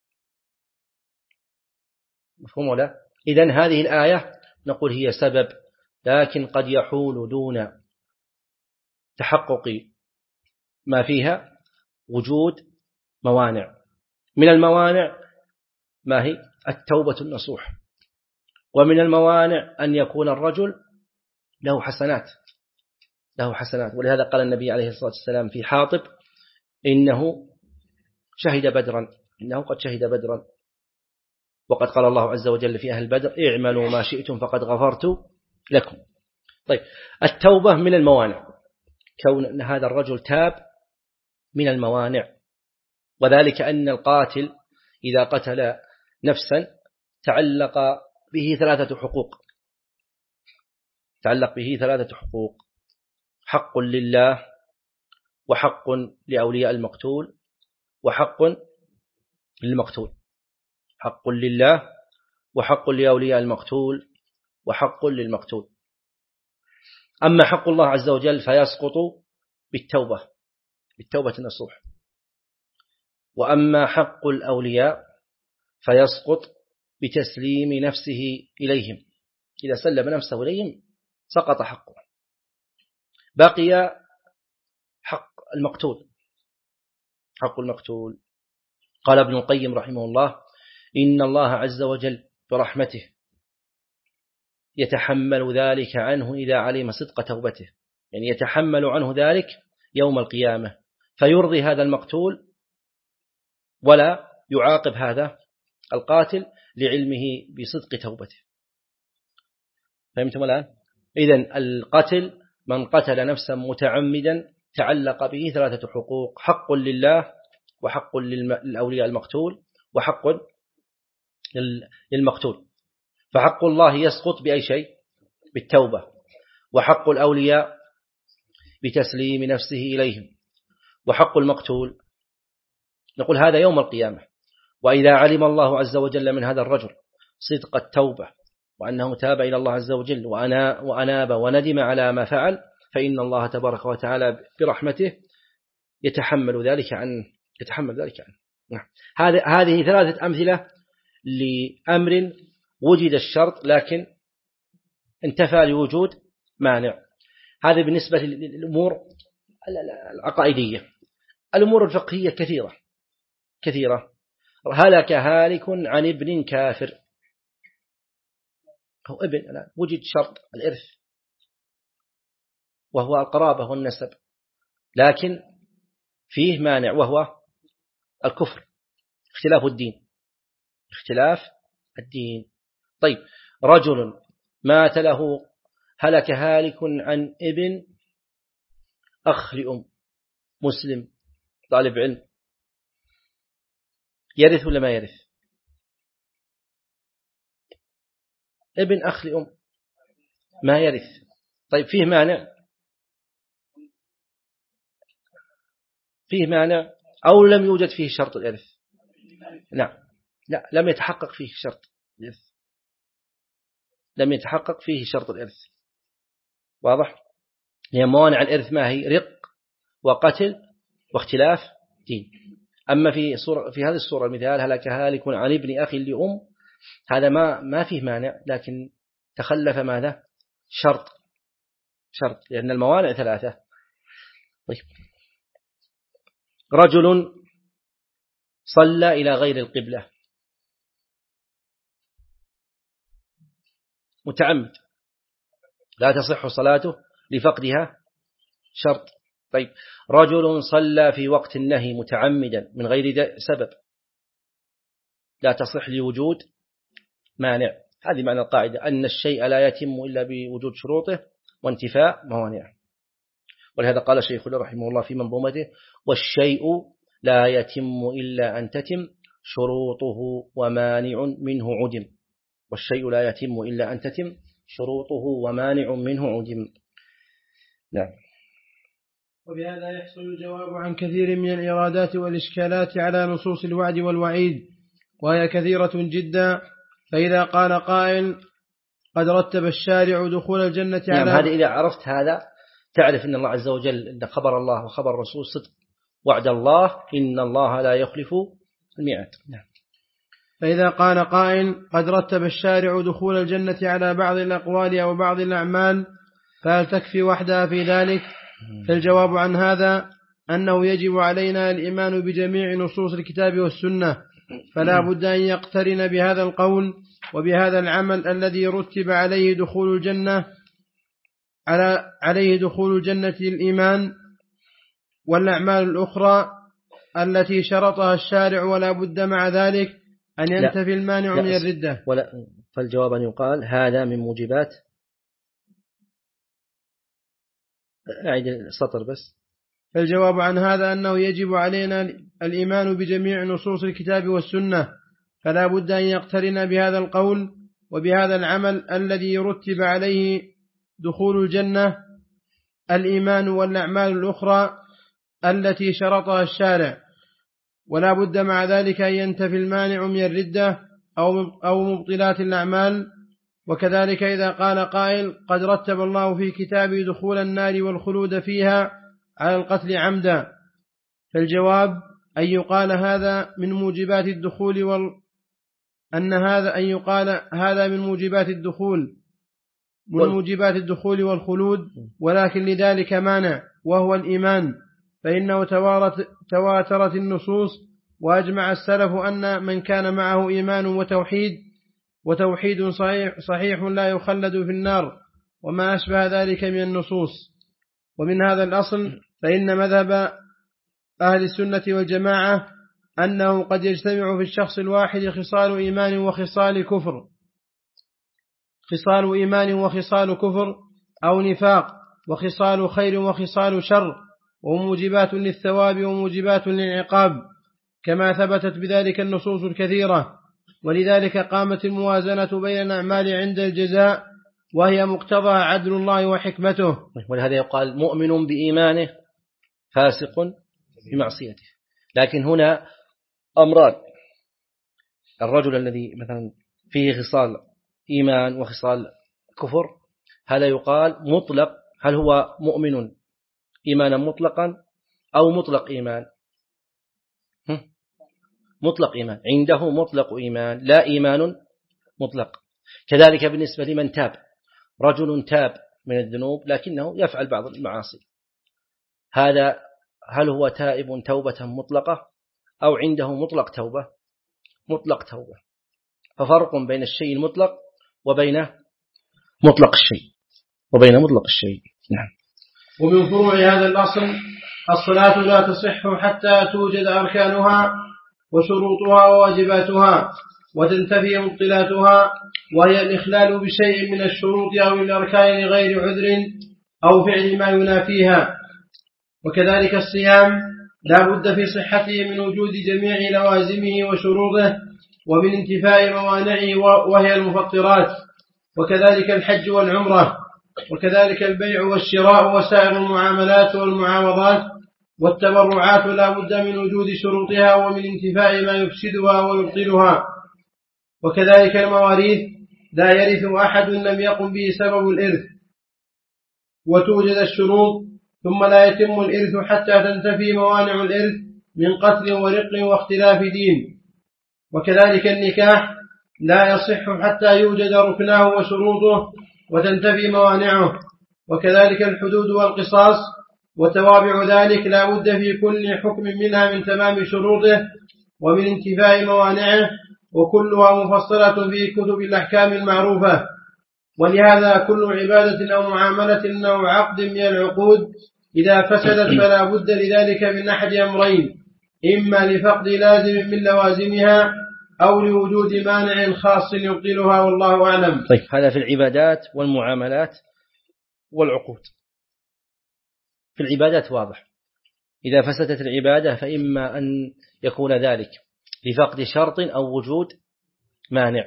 B: مفهوم ولا؟ إذن هذه الآية نقول هي سبب، لكن قد يحول دون تحقق ما فيها وجود موانع. من الموانع ما هي؟ التوبة النصوح. ومن الموانع أن يكون الرجل له حسنات له حسنات ولهذا قال النبي عليه الصلاة والسلام في حاطب إنه شهد بدرا إنه قد شهد بدرا، وقد قال الله عز وجل في أهل بدر اعملوا ما شئتم فقد غفرت لكم. طيب، التوبة من الموانع، كون أن هذا الرجل تاب من الموانع، وذلك أن القاتل إذا قتل نفسا تعلق به ثلاثة حقوق تعلق به ثلاثة حقوق حق لله، وحق لأولياء المقتول، وحق للمقتول. حق لله وحق لأولياء المقتول وحق للمقتول. أما حق الله عز وجل فيسقط بالتوبة بالتوبة النصوح، وأما حق الأولياء فيسقط بتسليم نفسه إليهم، إذا سلم نفسه إليهم سقط حقه. بقي حق المقتول حق المقتول قال ابن القيم رحمه الله إن الله عز وجل برحمته يتحمل ذلك عنه إذا علم صدق توبته، يعني يتحمل عنه ذلك يوم القيامة، فيرضي هذا المقتول ولا يعاقب هذا القاتل لعلمه بصدق توبته. فهمتم الآن؟ إذن القتل من قتل نفسا متعمدا تعلق به ثلاثة حقوق: حق لله، وحق للأولياء المقتول، وحق للمقتول. فحق الله يسقط بأي شيء؟ بالتوبة. وحق الأولياء بتسليم نفسه إليهم. وحق المقتول نقول هذا يوم القيامة. وإذا علم الله عز وجل من هذا الرجل صدق التوبة وأنه تاب إلى الله عز وجل وأنا وأناب وندم على ما فعل، فإن الله تبارك وتعالى برحمته يتحمل ذلك عنه يتحمل ذلك عنه. هذه ثلاثة أمثلة لأمر وجد الشرط لكن انتفى لوجود مانع. هذا بالنسبة للأمور العقائدية. الأمور الفقهية كثيرة كثيرة. هلك هالك عن ابن كافر، هو ابن الآن وجد شرط الإرث وهو القرابة والنسب، لكن فيه مانع وهو الكفر، اختلاف الدين اختلاف الدين. طيب، رجل مات له هلك هالك عن ابن أخ لأم مسلم طالب علم، يرث ولا ما يرث؟ ابن أخ لأم ما يرث. طيب، فيه مانع فيه مانع أو لم يوجد فيه شرط الإرث؟ نعم، لا، لم يتحقق فيه شرط الإرث لم يتحقق فيه شرط الإرث. واضح؟ هي موانع الإرث ما هي؟ رق وقتل واختلاف دين. أما في صورة في هذه الصورة المثال هلك هالك عن ابن أخي لأم، هذا ما ما فيه مانع، لكن تخلف ماذا؟ شرط شرط لأن الموانع ثلاثة. طيب، رجل صلى إلى غير القبلة متعمد، لا تصح صلاته لفقدها شرط. طيب، رجل صلى في وقت النهي متعمدا من غير سبب، لا تصح لوجود مانع. هذه معنى القاعدة أن الشيء لا يتم إلا بوجود شروطه وانتفاء موانعه. ولهذا قال شيخ رحمه الله في منظومته: والشيء لا يتم إلا أن تتم شروطه ومانع منه عدم. والشيء لا يتم إلا أن تتم شروطه ومانع منه عدم. نعم.
A: وبهذا يحصل الجواب عن كثير من الإرادات والإشكالات على نصوص الوعد والوعيد، وهي كثيرة جدا. فإذا قال قائل قد رتب الشارع دخول الجنة
B: نعم.
A: على
B: هذا إذا عرفت هذا تعرف أن الله عز وجل أن خبر الله وخبر الرسول صدق، وعد الله إن الله لا يخلف الميعاد. نعم.
A: فإذا قال قائل قد رتب الشارع دخول الجنة على بعض الأقوال أو بعض الأعمال، فهل تكفي وحدها في ذلك؟ فالجواب عن هذا أنه يجب علينا الإيمان بجميع نصوص الكتاب والسنة، فلا بد أن يقترن بهذا القول وبهذا العمل الذي رتب عليه دخول الجنة على عليه دخول الجنة الإيمان والأعمال الأخرى التي شرطها الشارع، ولا بد مع ذلك أن ينتفي المانع من الردة.
B: ولا فالجواب أن يقال هذا من موجبات. أعيد السطر بس.
A: فالجواب عن هذا أنه يجب علينا الإيمان بجميع نصوص الكتاب والسنة، فلا بد أن يقترن بهذا القول وبهذا العمل الذي رتب عليه دخول الجنة الإيمان والأعمال الأخرى التي شرطها الشارع، ولا بد مع ذلك أن ينتفي المانع من الردة أو مبطلات الأعمال. وكذلك إذا قال قائل قد رتب الله في كتابه دخول النار والخلود فيها على القتل عمدا، فالجواب أن يقال هذا من موجبات الدخول وال... أن هذا أن يقال هذا من موجبات الدخول من موجبات الدخول والخلود، ولكن لذلك مانع وهو الإيمان، فإنه توارت تواترت النصوص وأجمع السلف أن من كان معه إيمان وتوحيد وتوحيد صحيح, صحيح لا يخلد في النار، وما أشبه ذلك من النصوص. ومن هذا الأصل فإن مذهب أهل السنة والجماعة أنه قد يجتمع في الشخص الواحد خصال إيمان وخصال كفر خصال إيمان وخصال كفر أو نفاق، وخصال خير وخصال شر، وموجبات للثواب وموجبات للعقاب، كما ثبتت بذلك النصوص الكثيرة. ولذلك قامت الموازنة بين الأعمال عند الجزاء، وهي مقتضى عدل الله وحكمته.
B: ولهذا يقال مؤمن بإيمانه فاسق بمعصيته. لكن هنا أمران: الرجل الذي مثلا فيه خصال إيمان وخصال كفر، هذا يقال مطلق، هل هو مؤمن إيمانا مطلقا أو مطلق إيمان؟ مطلق إيمان، عنده مطلق إيمان لا إيمان مطلق. كذلك بالنسبة لمن تاب، رجل تاب من الذنوب لكنه يفعل بعض المعاصي، هذا هل هو تائب توبة مطلقة أو عنده مطلق توبة؟ مطلق توبة. ففرق بين الشيء المطلق وبين مطلق الشيء وبين مطلق الشيء. نعم.
A: ومن فروع هذا الأصل الصلاة لا تصح حتى توجد أركانها وشروطها وواجباتها وتنتفي مبطلاتها، وهي الإخلال بشيء من الشروط أو الأركان لغير عذر أو فعل ما ينافيها. وكذلك الصيام لا بد في صحته من وجود جميع لوازمه وشروطه ومن انتفاء موانعه وهي المفطرات. وكذلك الحج والعمرة، وكذلك البيع والشراء وسائر المعاملات والمعاوضات والتبرعات لا بد من وجود شروطها ومن انتفاء ما يفسدها ويبطلها. وكذلك المواريث لا يرث أحد لم يقم به سبب الإرث وتوجد الشروط، ثم لا يتم الإرث حتى تنتفي موانع الإرث من قتل ورق واختلاف دين. وكذلك النكاح لا يصح حتى يوجد ركناه وشروطه وتنتفي موانعه. وكذلك الحدود والقصاص وتوابع ذلك لا بد في كل حكم منها من تمام شروطه ومن انتفاء موانعه، وكلها مفصلة في كتب الأحكام المعروفة. ولهذا كل عبادة أو معاملة أو عقد من العقود إذا فسدت فلا بد لذلك من أحد أمرين: إما لفقد لازم من لوازمها أو لوجود مانع خاص يبطلها، والله أعلم.
B: طيب، هذا في العبادات والمعاملات والعقود. في العبادات واضح، إذا فسدت العبادة فإما أن يكون ذلك لفقد شرط أو وجود مانع،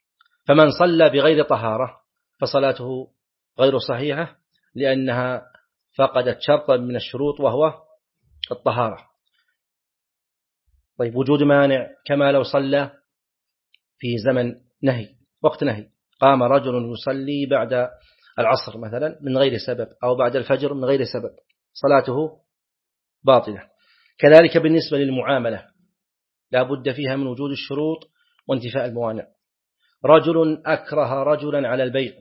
B: فمن صلى بغير طهارة فصلاته غير صحيحة لأنها فقدت شرطا من الشروط وهو الطهارة. طيب وجود مانع كما لو صلى في زمن نهي، وقت نهي، قام رجل يصلي بعد العصر مثلا من غير سبب، أو بعد الفجر من غير سبب، صلاته باطلة. كذلك بالنسبة للمعاملة لا بد فيها من وجود الشروط وانتفاء الموانع. رجل أكره رجلا على البيع،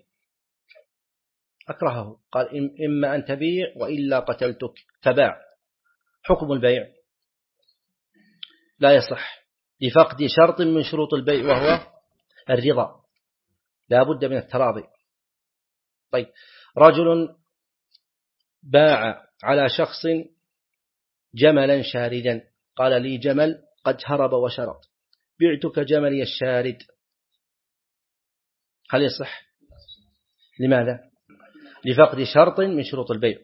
B: أكرهه، قال إما أن تبيع وإلا قتلتك، فباع. حكم البيع لا يصح لفقد شرط من شروط البيع وهو الرضا، لا بد من التراضي. طيب رجل باع على شخص جملا شاردا، قال لي جمل قد هرب وشرد، بعتك جملي الشارد، هل يصح؟ لماذا؟ لفقد شرط من شروط البيع.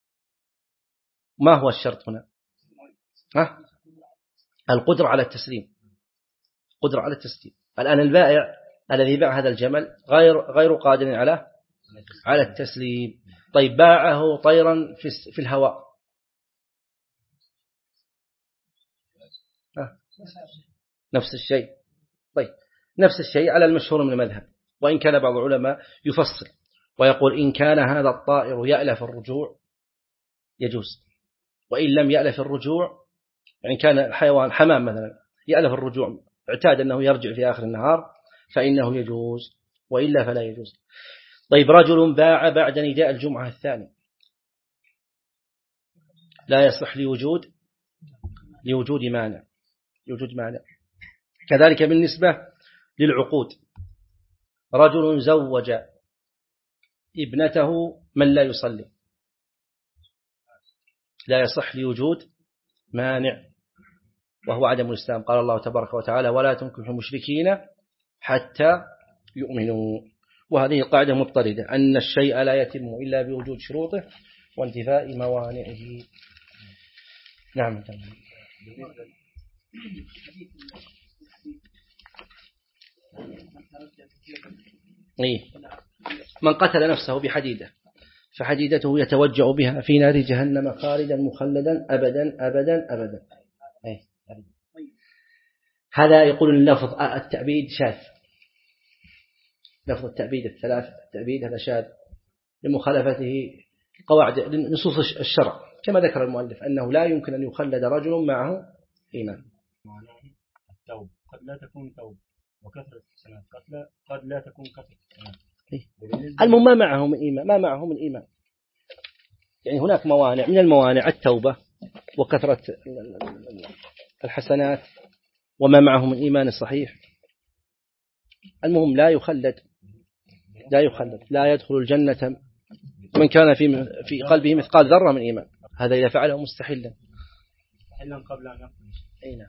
B: ما هو الشرط هنا؟ ها؟ القدرة على التسليم، قدرة على التسليم. الآن البائع الذي باع هذا الجمل غير غير قادر على على التسليم. طيب باعه طيرا في في الهواء، نفس الشيء. طيب نفس الشيء على المشهور من المذهب، وإن كان بعض العلماء يفصل ويقول إن كان هذا الطائر يألف الرجوع يجوز، وإن لم يألف الرجوع، يعني كان الحيوان حمام مثلا يألف الرجوع، اعتاد أنه يرجع في آخر النهار، فإنه يجوز، وإلا فلا يجوز. طيب رجل باع بعد نداء الجمعة الثاني، لا يصح لوجود لوجود مانع لوجود مانع. كذلك بالنسبة للعقود، رجل زوج ابنته من لا يصلي، لا يصح لوجود مانع وهو عدم الإسلام. قال الله تبارك وتعالى ولا تنكحوا المشركين حتى يؤمنوا. وهذه قاعدة مضطردة، أن الشيء لا يتم إلا بوجود شروطه وانتفاء موانعه. نعم. إيه؟ من قتل نفسه بحديدة فحديدته يتوجع بها في نار جهنم خالدا مخلدا أبدا أبدا أبدا. إيه؟ هذا يقول اللفظ التأبيد شاذ، لفظ التأبيد الثلاث التأبيد هذا شاذ لمخالفته قواعد نصوص الشرع، كما ذكر المؤلف أنه لا يمكن أن يخلد رجل معه إيمان.
C: التوبة قد لا تكون توبة، وكثرة الحسنات قد لا تكون كثرة الحسنات.
B: المهم ما معه من إيمان، ما معه من إيمان، يعني هناك موانع، من الموانع التوبة وكثرة الحسنات وما معه من إيمان صحيح. المهم لا يخلد لا يخلد لا يدخل الجنة من كان في في قلبه مثقال ذرة من إيمان، هذا إذا فعله مستحلا
C: مستحلا قبل أن يخرج.